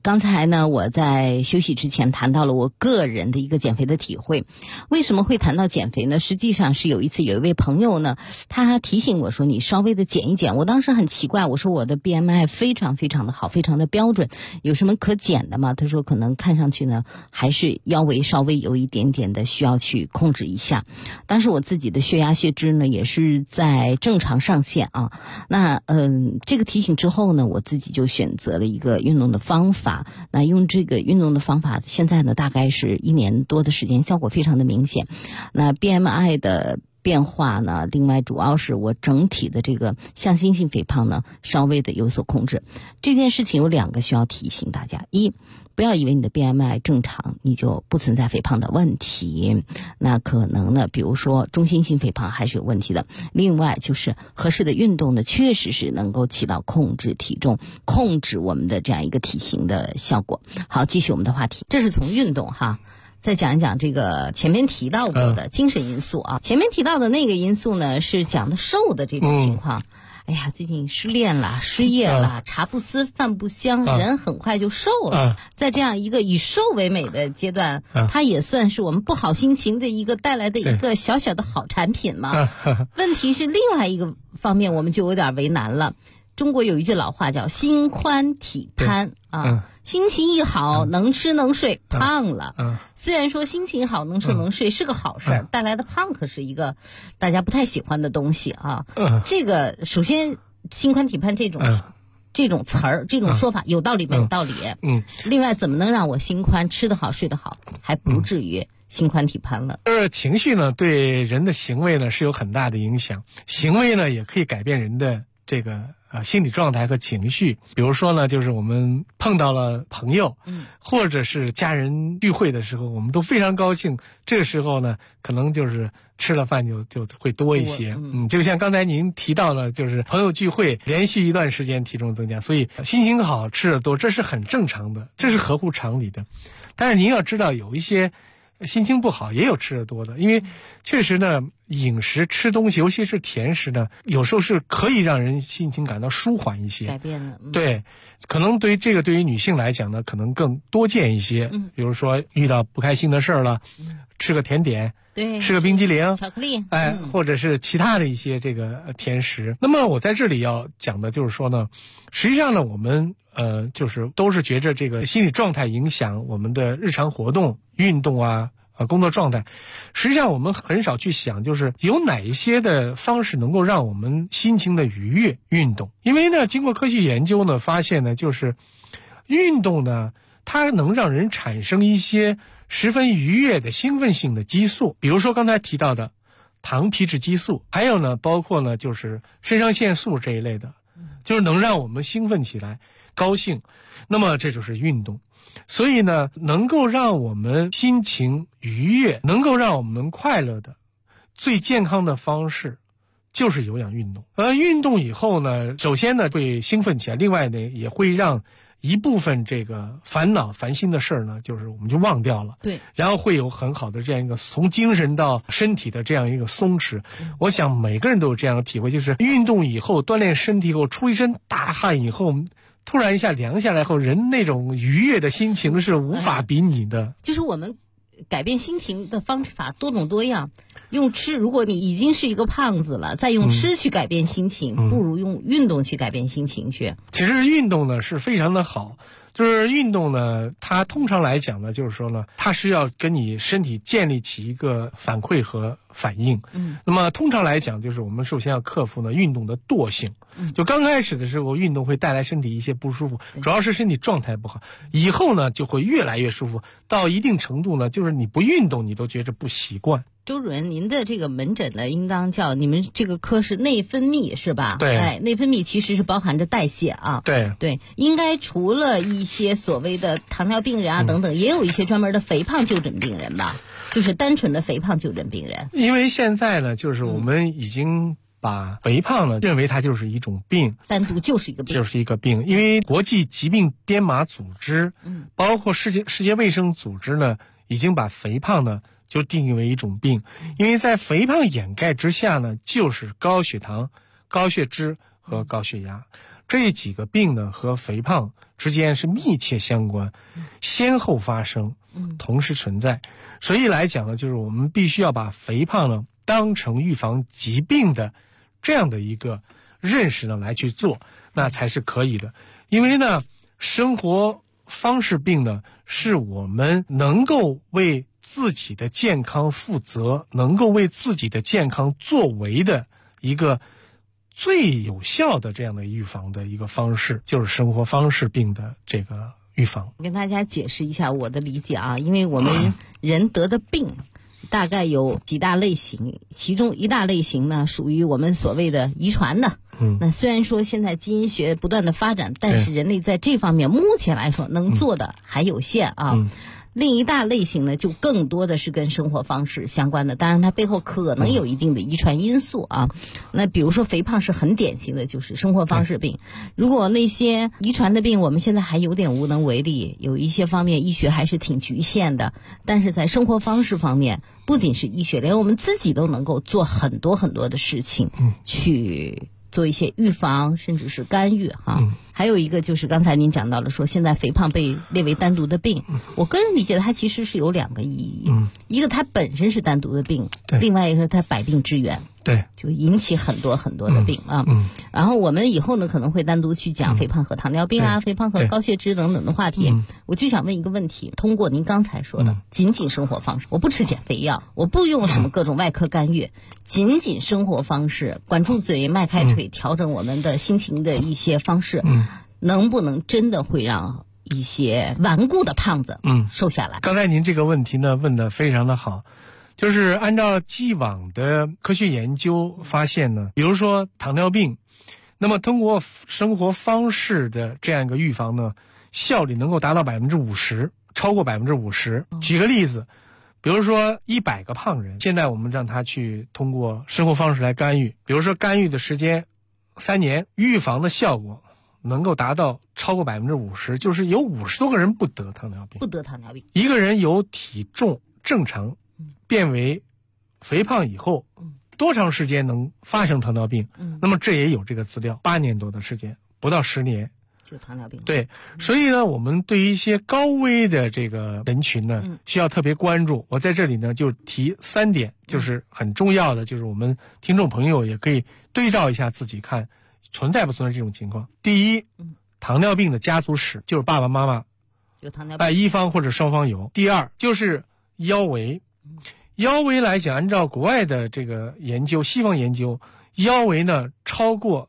刚才呢，我在休息之前谈到了我个人的一个减肥的体会。为什么会谈到减肥呢？实际上是有一次有一位朋友呢，他提醒我说你稍微的减一减。我当时很奇怪，我说我的 BMI 非常非常的好，非常的标准，有什么可减的吗？他说可能看上去呢，还是腰围稍微有一点点的需要去控制一下。当时我自己的血压血脂呢也是在正常上限啊。那这个提醒之后呢，我自己就选择了一个运动的方法。那用这个运动的方法，现在呢大概是1年多的时间，效果非常的明显。那 BMI 的变化呢，另外主要是我整体的这个向心性肥胖呢稍微的有所控制。这件事情有2个需要提醒大家：一，不要以为你的 BMI 正常你就不存在肥胖的问题，那可能呢比如说中心性肥胖还是有问题的。另外就是合适的运动呢确实是能够起到控制体重、控制我们的这样一个体型的效果。好，继续我们的话题，这是从运动哈。再讲一讲这个前面提到过的精神因素啊。前面提到的那个因素呢是讲的瘦的这种情况。哎呀，最近失恋了，失业了，茶不思饭不香，人很快就瘦了。在这样一个以瘦为美的阶段，它也算是我们不好心情的一个带来的一个小小的好产品嘛。问题是另外一个方面，我们就有点为难了。中国有一句老话叫心宽体胖啊，心情一好，能吃能睡，胖了。虽然说心情好，能吃能睡是个好事儿，带来的胖可是一个大家不太喜欢的东西啊。这个首先心宽体胖这种词儿，这种说法有道理没有道理？另外怎么能让我心宽，吃得好，睡得好，还不至于心宽体胖了？ 情绪呢，对人的行为呢是有很大的影响，行为呢也可以改变人的这个心理状态和情绪。比如说呢，就是我们碰到了朋友，或者是家人聚会的时候，我们都非常高兴。这个时候呢，可能就是吃了饭就会多一些。就像刚才您提到的，就是朋友聚会连续一段时间体重增加，所以心情好吃的多，这是很正常的，这是合乎常理的。但是您要知道，有一些心情不好也有吃的多的，因为确实呢，饮食吃东西，尤其是甜食呢，有时候是可以让人心情感到舒缓一些， 改变了。 对，可能对于女性来讲呢，可能更多见一些。比如说遇到不开心的事儿了，吃个甜点， 对， 吃个冰激凌、 巧克力， 或者是其他的一些这个甜食。那么我在这里要讲的就是说呢，实际上呢，我们就是都是觉着这个心理状态影响我们的日常活动、运动工作状态。实际上我们很少去想，就是有哪一些的方式能够让我们心情的愉悦运动。因为呢，经过科学研究呢，发现呢，就是运动呢，它能让人产生一些十分愉悦的兴奋性的激素，比如说刚才提到的糖皮质激素，还有呢，包括呢就是肾上腺素这一类的，就是能让我们兴奋起来、高兴。那么这就是运动。所以呢，能够让我们心情愉悦，能够让我们快乐的最健康的方式就是有氧运动。运动以后呢，首先呢会兴奋起来，另外呢也会让一部分这个烦恼烦心的事儿呢，就是我们就忘掉了。 对， 然后会有很好的这样一个从精神到身体的这样一个松弛。我想每个人都有这样的体会，就是运动以后锻炼身体以后出一身大汗以后，突然一下凉下来后，人那种愉悦的心情是无法比拟的。 就是我们改变心情的方法多种多样，用吃，如果你已经是一个胖子了，再用吃去改变心情，不如用运动去改变心情去。 其实运动呢是非常的好，就是运动呢，它通常来讲呢，就是说呢，它是要跟你身体建立起一个反馈和反应。那么通常来讲，就是我们首先要克服呢运动的惰性。就刚开始的时候，运动会带来身体一些不舒服，主要是身体状态不好。以后呢，就会越来越舒服，到一定程度呢，就是你不运动，你都觉着不习惯。 周主任，您的这个门诊呢，应当叫你们这个科是内分泌是吧？ 对， 内分泌其实是包含着代谢啊。 对， 应该除了一些所谓的糖尿病人等等，也有一些专门的肥胖就诊病人吧，就是单纯的肥胖就诊病人。 因为现在呢，就是我们已经把肥胖呢认为它就是一种病， 单独就是一个病， 因为国际疾病编码组织，包括世界卫生组织呢，已经把肥胖呢就定义为一种病。因为在肥胖掩盖之下呢，就是高血糖、高血脂和高血压。 这几个病呢和肥胖之间是密切相关，先后发生，同时存在。所以来讲呢，就是我们必须要把肥胖呢当成预防疾病的这样的一个认识呢来去做，那才是可以的。因为呢，生活方式病呢是我们能够为自己的健康负责，能够为自己的健康作为的一个最有效的这样的预防的一个方式，就是生活方式病的这个预防。 跟大家解释一下我的理解啊，因为我们人得的病大概有几大类型，其中一大类型呢属于我们所谓的遗传的。那虽然说现在基因学不断的发展，但是人类在这方面目前来说能做的还有限啊。另一大类型呢，就更多的是跟生活方式相关的，当然它背后可能有一定的遗传因素啊。那比如说肥胖是很典型的，就是生活方式病。如果那些遗传的病，我们现在还有点无能为力，有一些方面医学还是挺局限的。但是在生活方式方面，不仅是医学，连我们自己都能够做很多很多的事情，去做一些预防，甚至是干预哈。还有一个就是刚才您讲到了，说现在肥胖被列为单独的病，我个人理解它其实是有两个意义，一个它本身是单独的病，另外一个是它百病之源， 对， 就引起很多很多的病啊。然后我们以后呢可能会单独去讲肥胖和糖尿病啊，肥胖和高血脂等等的话题。我就想问一个问题，通过您刚才说的仅仅生活方式，我不吃减肥药，我不用什么各种外科干预，仅仅生活方式，管住嘴，迈开腿，调整我们的心情的一些方式，能不能真的会让一些顽固的胖子瘦下来？ 刚才您这个问题呢问得非常的好，就是按照既往的科学研究发现呢，比如说糖尿病，那么通过生活方式的这样一个预防呢，效率能够达到50%，超过50%。举个例子，比如说100个胖人，现在我们让他去通过生活方式来干预，比如说干预的时间3年，预防的效果能够达到超过50%，就是有50多个人不得糖尿病。 不得糖尿病。 一个人由体重正常变为肥胖以后，多长时间能发生糖尿病？那么这也有这个资料，8年多的时间，不到10年就糖尿病。 对，所以呢，我们对于一些高危的这个人群呢，需要特别关注。我在这里呢就提3点，就是很重要的，就是我们听众朋友也可以对照一下自己看存在不存在这种情况。第一，糖尿病的家族史，就是爸爸妈妈有糖尿病， 一方或者双方有。第二就是腰围，腰围来讲，按照国外的这个研究，西方研究，腰围呢超过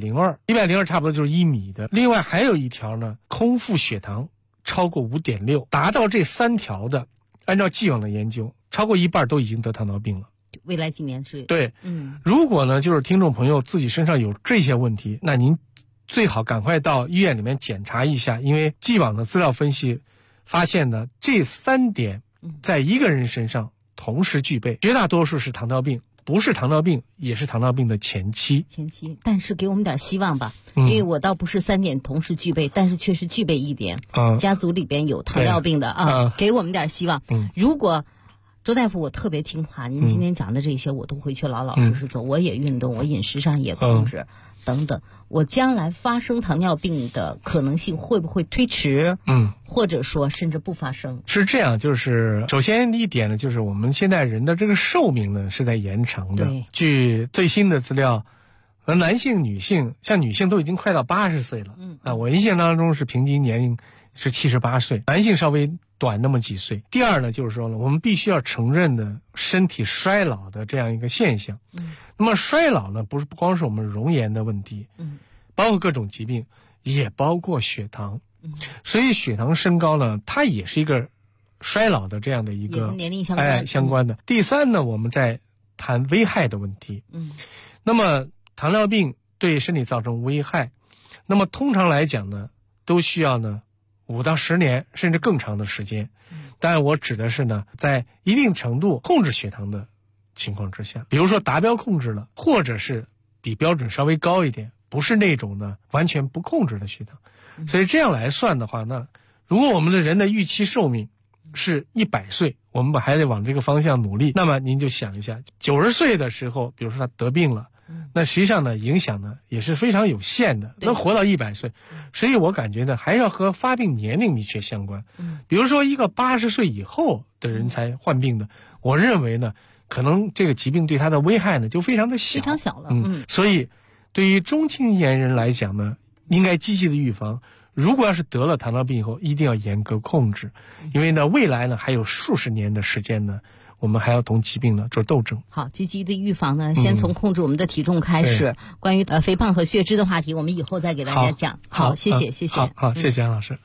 102差不多就是1米的。另外还有一条呢，空腹血糖超过5.6，达到这3条的，按照既往的研究，超过一半都已经得糖尿病了。 未来几年是对，如果呢，就是听众朋友自己身上有这些问题，那您最好赶快到医院里面检查一下，因为既往的资料分析发现呢，这3点在一个人身上同时具备，绝大多数是糖尿病，不是糖尿病也是糖尿病的前期。 但是给我们点希望吧，因为我倒不是3点同时具备，但是确实具备1点，家族里边有糖尿病的啊，给我们点希望。如果周大夫，我特别听话，您今天讲的这些我都回去老老实实做，我也运动，我饮食上也控制，等等，我将来发生糖尿病的可能性会不会推迟？或者说甚至不发生？是这样，就是首先一点呢，就是我们现在人的这个寿命呢是在延长的。据最新的资料，男性、女性，像女性都已经快到80岁了。我印象当中是平均年龄是78岁，男性稍微短那么几岁。第二呢，就是说呢，我们必须要承认的身体衰老的这样一个现象。那么衰老呢，不光是我们容颜的问题，包括各种疾病，也包括血糖。所以血糖升高呢，它也是一个衰老的这样的一个年龄相关的。第三呢，我们在谈危害的问题。那么糖尿病对身体造成危害，那么通常来讲呢，都需要呢5到10年甚至更长的时间。当然我指的是呢，在一定程度控制血糖的情况之下，比如说达标控制了，或者是比标准稍微高一点，不是那种呢完全不控制的血糖。所以这样来算的话，那如果我们的人的预期寿命是100岁，我们还得往这个方向努力。那么您就想一下，90岁的时候，比如说他得病了， 那实际上呢，影响呢也是非常有限的，能活到100岁。所以我感觉呢，还是要和发病年龄密切相关。比如说一个80岁以后的人才患病的，我认为呢，可能这个疾病对他的危害呢就非常的小， 非常小了。 所以对于中青年人来讲呢，应该积极的预防。如果要是得了糖尿病以后，一定要严格控制，因为呢，未来呢还有数十年的时间呢，我们还要同疾病呢做斗争。 好，积极的预防呢，先从控制我们的体重开始。关于肥胖和血脂的话题，我们以后再给大家讲。好，谢谢，谢谢。 好，谢谢安老师。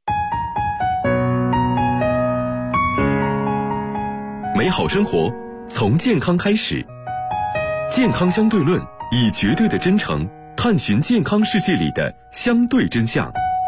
美好生活从健康开始，健康相对论以绝对的真诚探寻健康世界里的相对真相。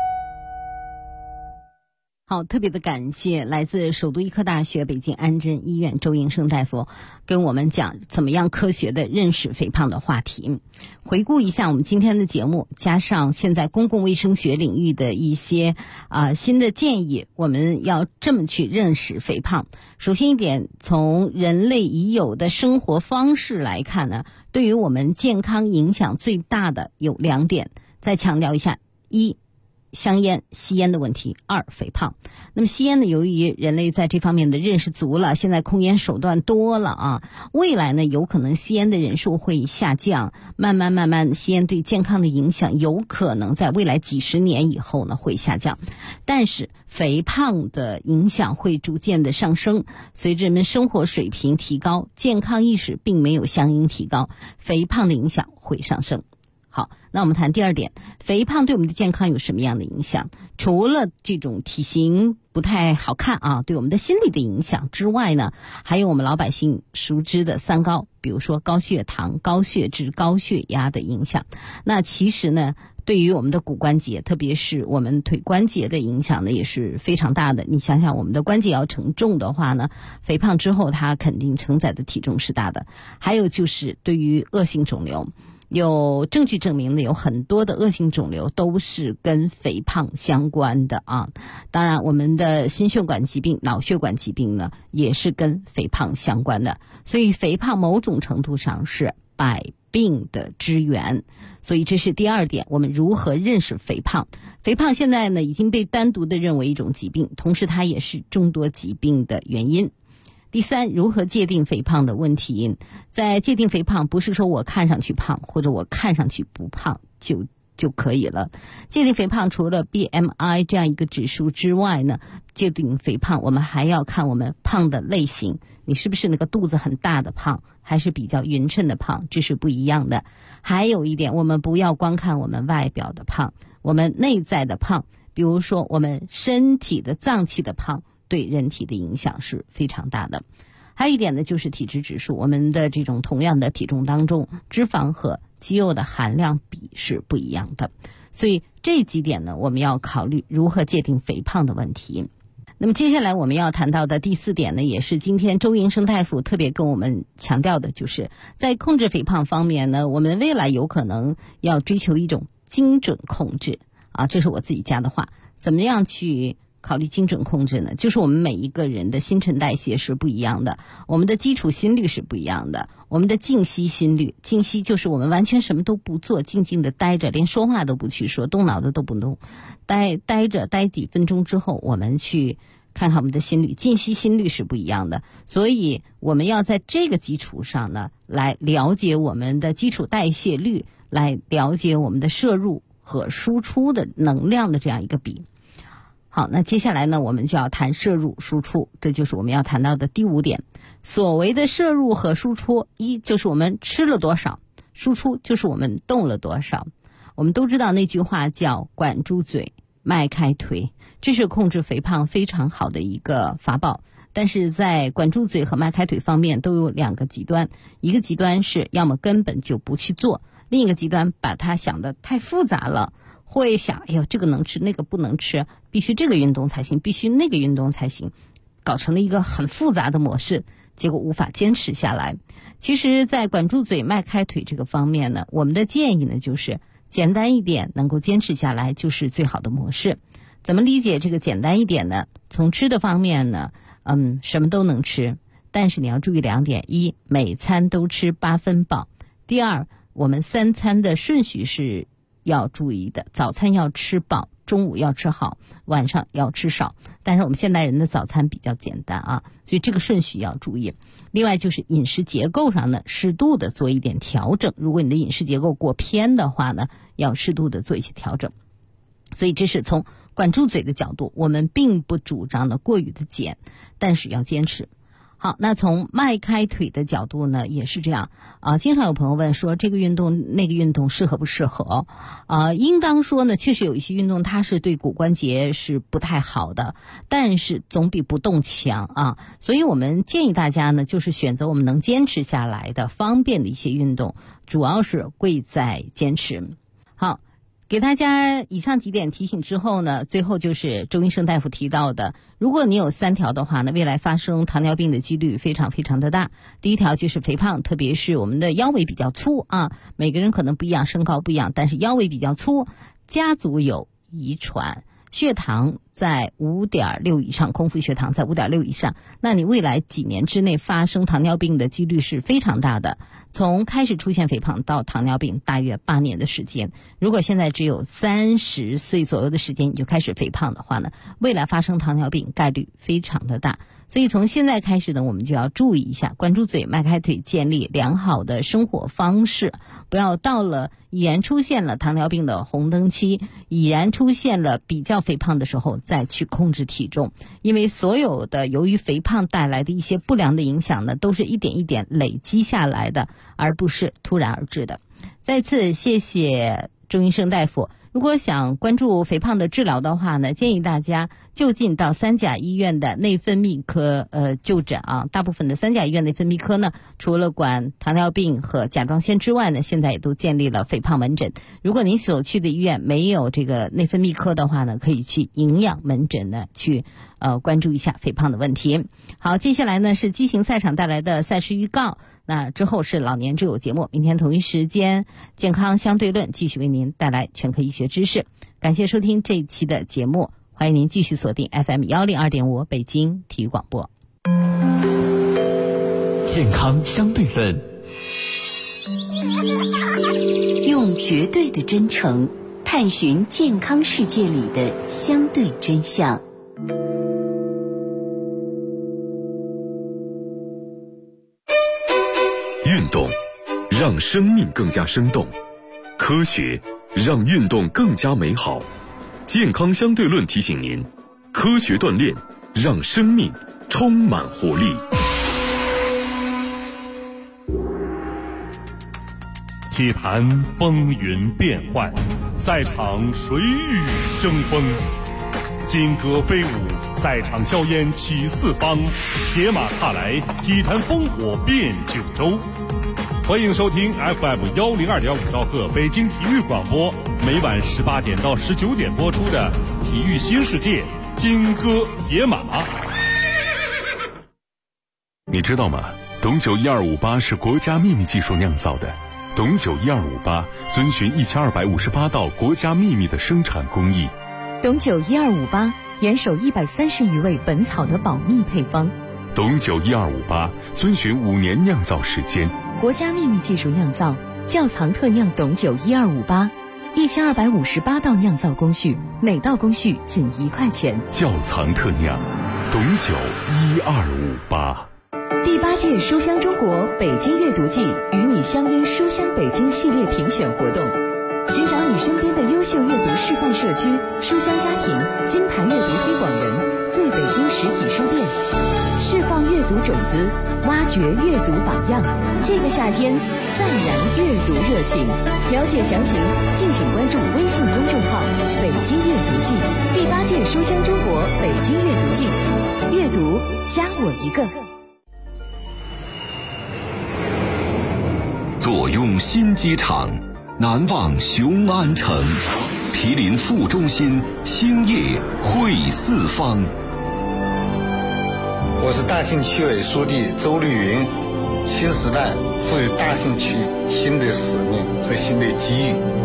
好，特别的感谢来自首都医科大学北京安贞医院周营生大夫跟我们讲怎么样科学的认识肥胖的话题。回顾一下我们今天的节目，加上现在公共卫生学领域的一些新的建议，我们要这么去认识肥胖。首先一点，从人类已有的生活方式来看呢，对于我们健康影响最大的有2点，再强调一下：一，香烟、吸烟的问题；二，肥胖。那么吸烟呢，由于人类在这方面的认识足了，现在控烟手段多了啊，未来呢有可能吸烟的人数会下降，慢慢吸烟对健康的影响有可能在未来几十年以后呢会下降，但是肥胖的影响会逐渐的上升，随着人们生活水平提高，健康意识并没有相应提高，肥胖的影响会上升。好，那我们谈第2点，肥胖对我们的健康有什么样的影响？除了这种体型不太好看啊，对我们的心理的影响之外呢，还有我们老百姓熟知的3高，比如说高血糖、高血脂、高血压的影响。那其实呢，对于我们的骨关节，特别是我们腿关节的影响呢，也是非常大的。你想想，我们的关节要承重的话呢，肥胖之后它肯定承载的体重是大的。还有就是对于恶性肿瘤，有证据证明的，有很多的恶性肿瘤都是跟肥胖相关的啊。当然，我们的心血管疾病、脑血管疾病呢，也是跟肥胖相关的。所以，肥胖某种程度上是百病的之源。所以，这是第2点，我们如何认识肥胖？肥胖现在呢，已经被单独的认为一种疾病，同时它也是众多疾病的原因。第3，如何界定肥胖的问题？在界定肥胖，不是说我看上去胖或者我看上去不胖就可以了。界定肥胖除了 BMI 这样一个指数之外呢，界定肥胖我们还要看我们胖的类型，你是不是那个肚子很大的胖，还是比较匀称的胖，这是不一样的。还有一点，我们不要光看我们外表的胖，我们内在的胖，比如说我们身体的脏器的胖，对人体的影响是非常大的。还有一点呢，就是体脂指数，我们的这种同样的体重当中，脂肪和肌肉的含量比是不一样的。所以这几点呢，我们要考虑如何界定肥胖的问题。那么接下来我们要谈到的第4点呢，也是今天周营生大夫特别跟我们强调的，就是在控制肥胖方面呢，我们未来有可能要追求一种精准控制啊，这是我自己加的话。怎么样去考虑精准控制呢？就是我们每一个人的新陈代谢是不一样的，我们的基础心率是不一样的，我们的静息心率，静息就是我们完全什么都不做，静静的待着，连说话都不去说，动脑子都不动，待几分钟之后，我们去看看我们的心率，静息心率是不一样的。所以我们要在这个基础上呢，来了解我们的基础代谢率，来了解我们的摄入和输出的能量的这样一个比。好，那接下来呢，我们就要谈摄入输出，这就是我们要谈到的第5点。所谓的摄入和输出，一就是我们吃了多少，输出就是我们动了多少。我们都知道那句话叫管住嘴，迈开腿，这是控制肥胖非常好的一个法宝。但是在管住嘴和迈开腿方面都有2个极端，一个极端是要么根本就不去做，另一个极端把它想得太复杂了，会想哎呦这个能吃那个不能吃，必须这个运动才行，必须那个运动才行，搞成了一个很复杂的模式，结果无法坚持下来。其实在管住嘴迈开腿这个方面呢，我们的建议呢就是简单一点，能够坚持下来就是最好的模式。怎么理解这个简单一点呢？从吃的方面呢，什么都能吃，但是你要注意2点：一，每餐都吃8分饱；第二， 我们3餐的顺序是要注意的，早餐要吃饱，中午要吃好，晚上要吃少。但是我们现代人的早餐比较简单啊，所以这个顺序要注意。另外就是饮食结构上呢，适度的做一点调整。如果你的饮食结构过偏的话呢，要适度的做一些调整。所以这是从管住嘴的角度，我们并不主张的过于的减，但是要坚持。好，那从迈开腿的角度呢，也是这样啊。经常有朋友问说，这个运动那个运动适合不适合？应当说呢，确实有一些运动它是对骨关节是不太好的，但是总比不动强啊。所以我们建议大家呢，就是选择我们能坚持下来的、方便的一些运动，主要是贵在坚持。好。给大家以上几点提醒之后呢，最后就是周医生大夫提到的，如果你有3条的话呢，未来发生糖尿病的几率非常非常的大。第一条就是肥胖，特别是我们的腰围比较粗啊，每个人可能不一样，身高不一样，但是腰围比较粗，家族有遗传，血糖在 5.6 以上，空腹血糖在 5.6 以上，那你未来几年之内发生糖尿病的几率是非常大的。从开始出现肥胖到糖尿病大约8年的时间，如果现在只有30岁左右的时间你就开始肥胖的话呢，未来发生糖尿病概率非常的大。所以从现在开始呢，我们就要注意一下，管住嘴，迈开腿，建立良好的生活方式，不要到了已然出现了糖尿病的红灯期，已然出现了比较肥胖的时候再去控制体重。因为所有的由于肥胖带来的一些不良的影响呢，都是一点一点累积下来的，而不是突然而至的。再次谢谢周医生大夫。如果想关注肥胖的治疗的话呢，建议大家就近到3甲医院的内分泌科就诊啊。大部分的3甲医院内分泌科呢，除了管糖尿病和甲状腺之外呢，现在也都建立了肥胖门诊。如果您所去的医院没有这个内分泌科的话呢，可以去营养门诊呢去关注一下肥胖的问题。好，接下来呢是畸形赛场带来的赛事预告。那之后是老年之友节目，明天同一时间健康相对论继续为您带来全科医学知识。感谢收听这一期的节目，欢迎您继续锁定 FM 102.5北京体育广播。 健康相对论， 用绝对的真诚探寻健康世界里的相对真相。 运动让生命更加生动，科学让运动更加美好。健康相对论提醒您，科学锻炼让生命充满活力。 体坛风云变幻，赛场谁与争锋？金戈飞舞，赛场硝烟起四方，铁马踏来，体坛烽火遍九州。欢迎收听 FM 102.5兆赫北京体育广播，每晚18点到19点播出的《体育新世界》金戈铁马。 你知道吗？董酒1258是国家秘密技术酿造的。董酒1258遵循1258道国家秘密的生产工艺。 董酒1258严守130余味本草的保密配方。 董酒1258遵循5年酿造时间， 国家秘密技术酿造，窖藏特酿董酒1258，1258道酿造工序，每道工序仅1块钱。 窖藏特酿，董酒1258。 第8届书香中国北京阅读季与你相约书香北京系列评选活动，寻找你身边的优秀阅读示范社区、书香家庭、金牌阅读推广人、最北京实体书店，释放阅读种子，挖掘阅读榜样。这个夏天再燃阅读热情。了解详情，敬请关注微信公众号“北京阅读季”。第8届书香中国北京阅读季，阅读加我一个。 坐拥新机场，难忘雄安城，毗邻副中心，兴业汇四方。 我是大兴区委书记周绿云。新时代赋予大兴区新的使命和新的机遇。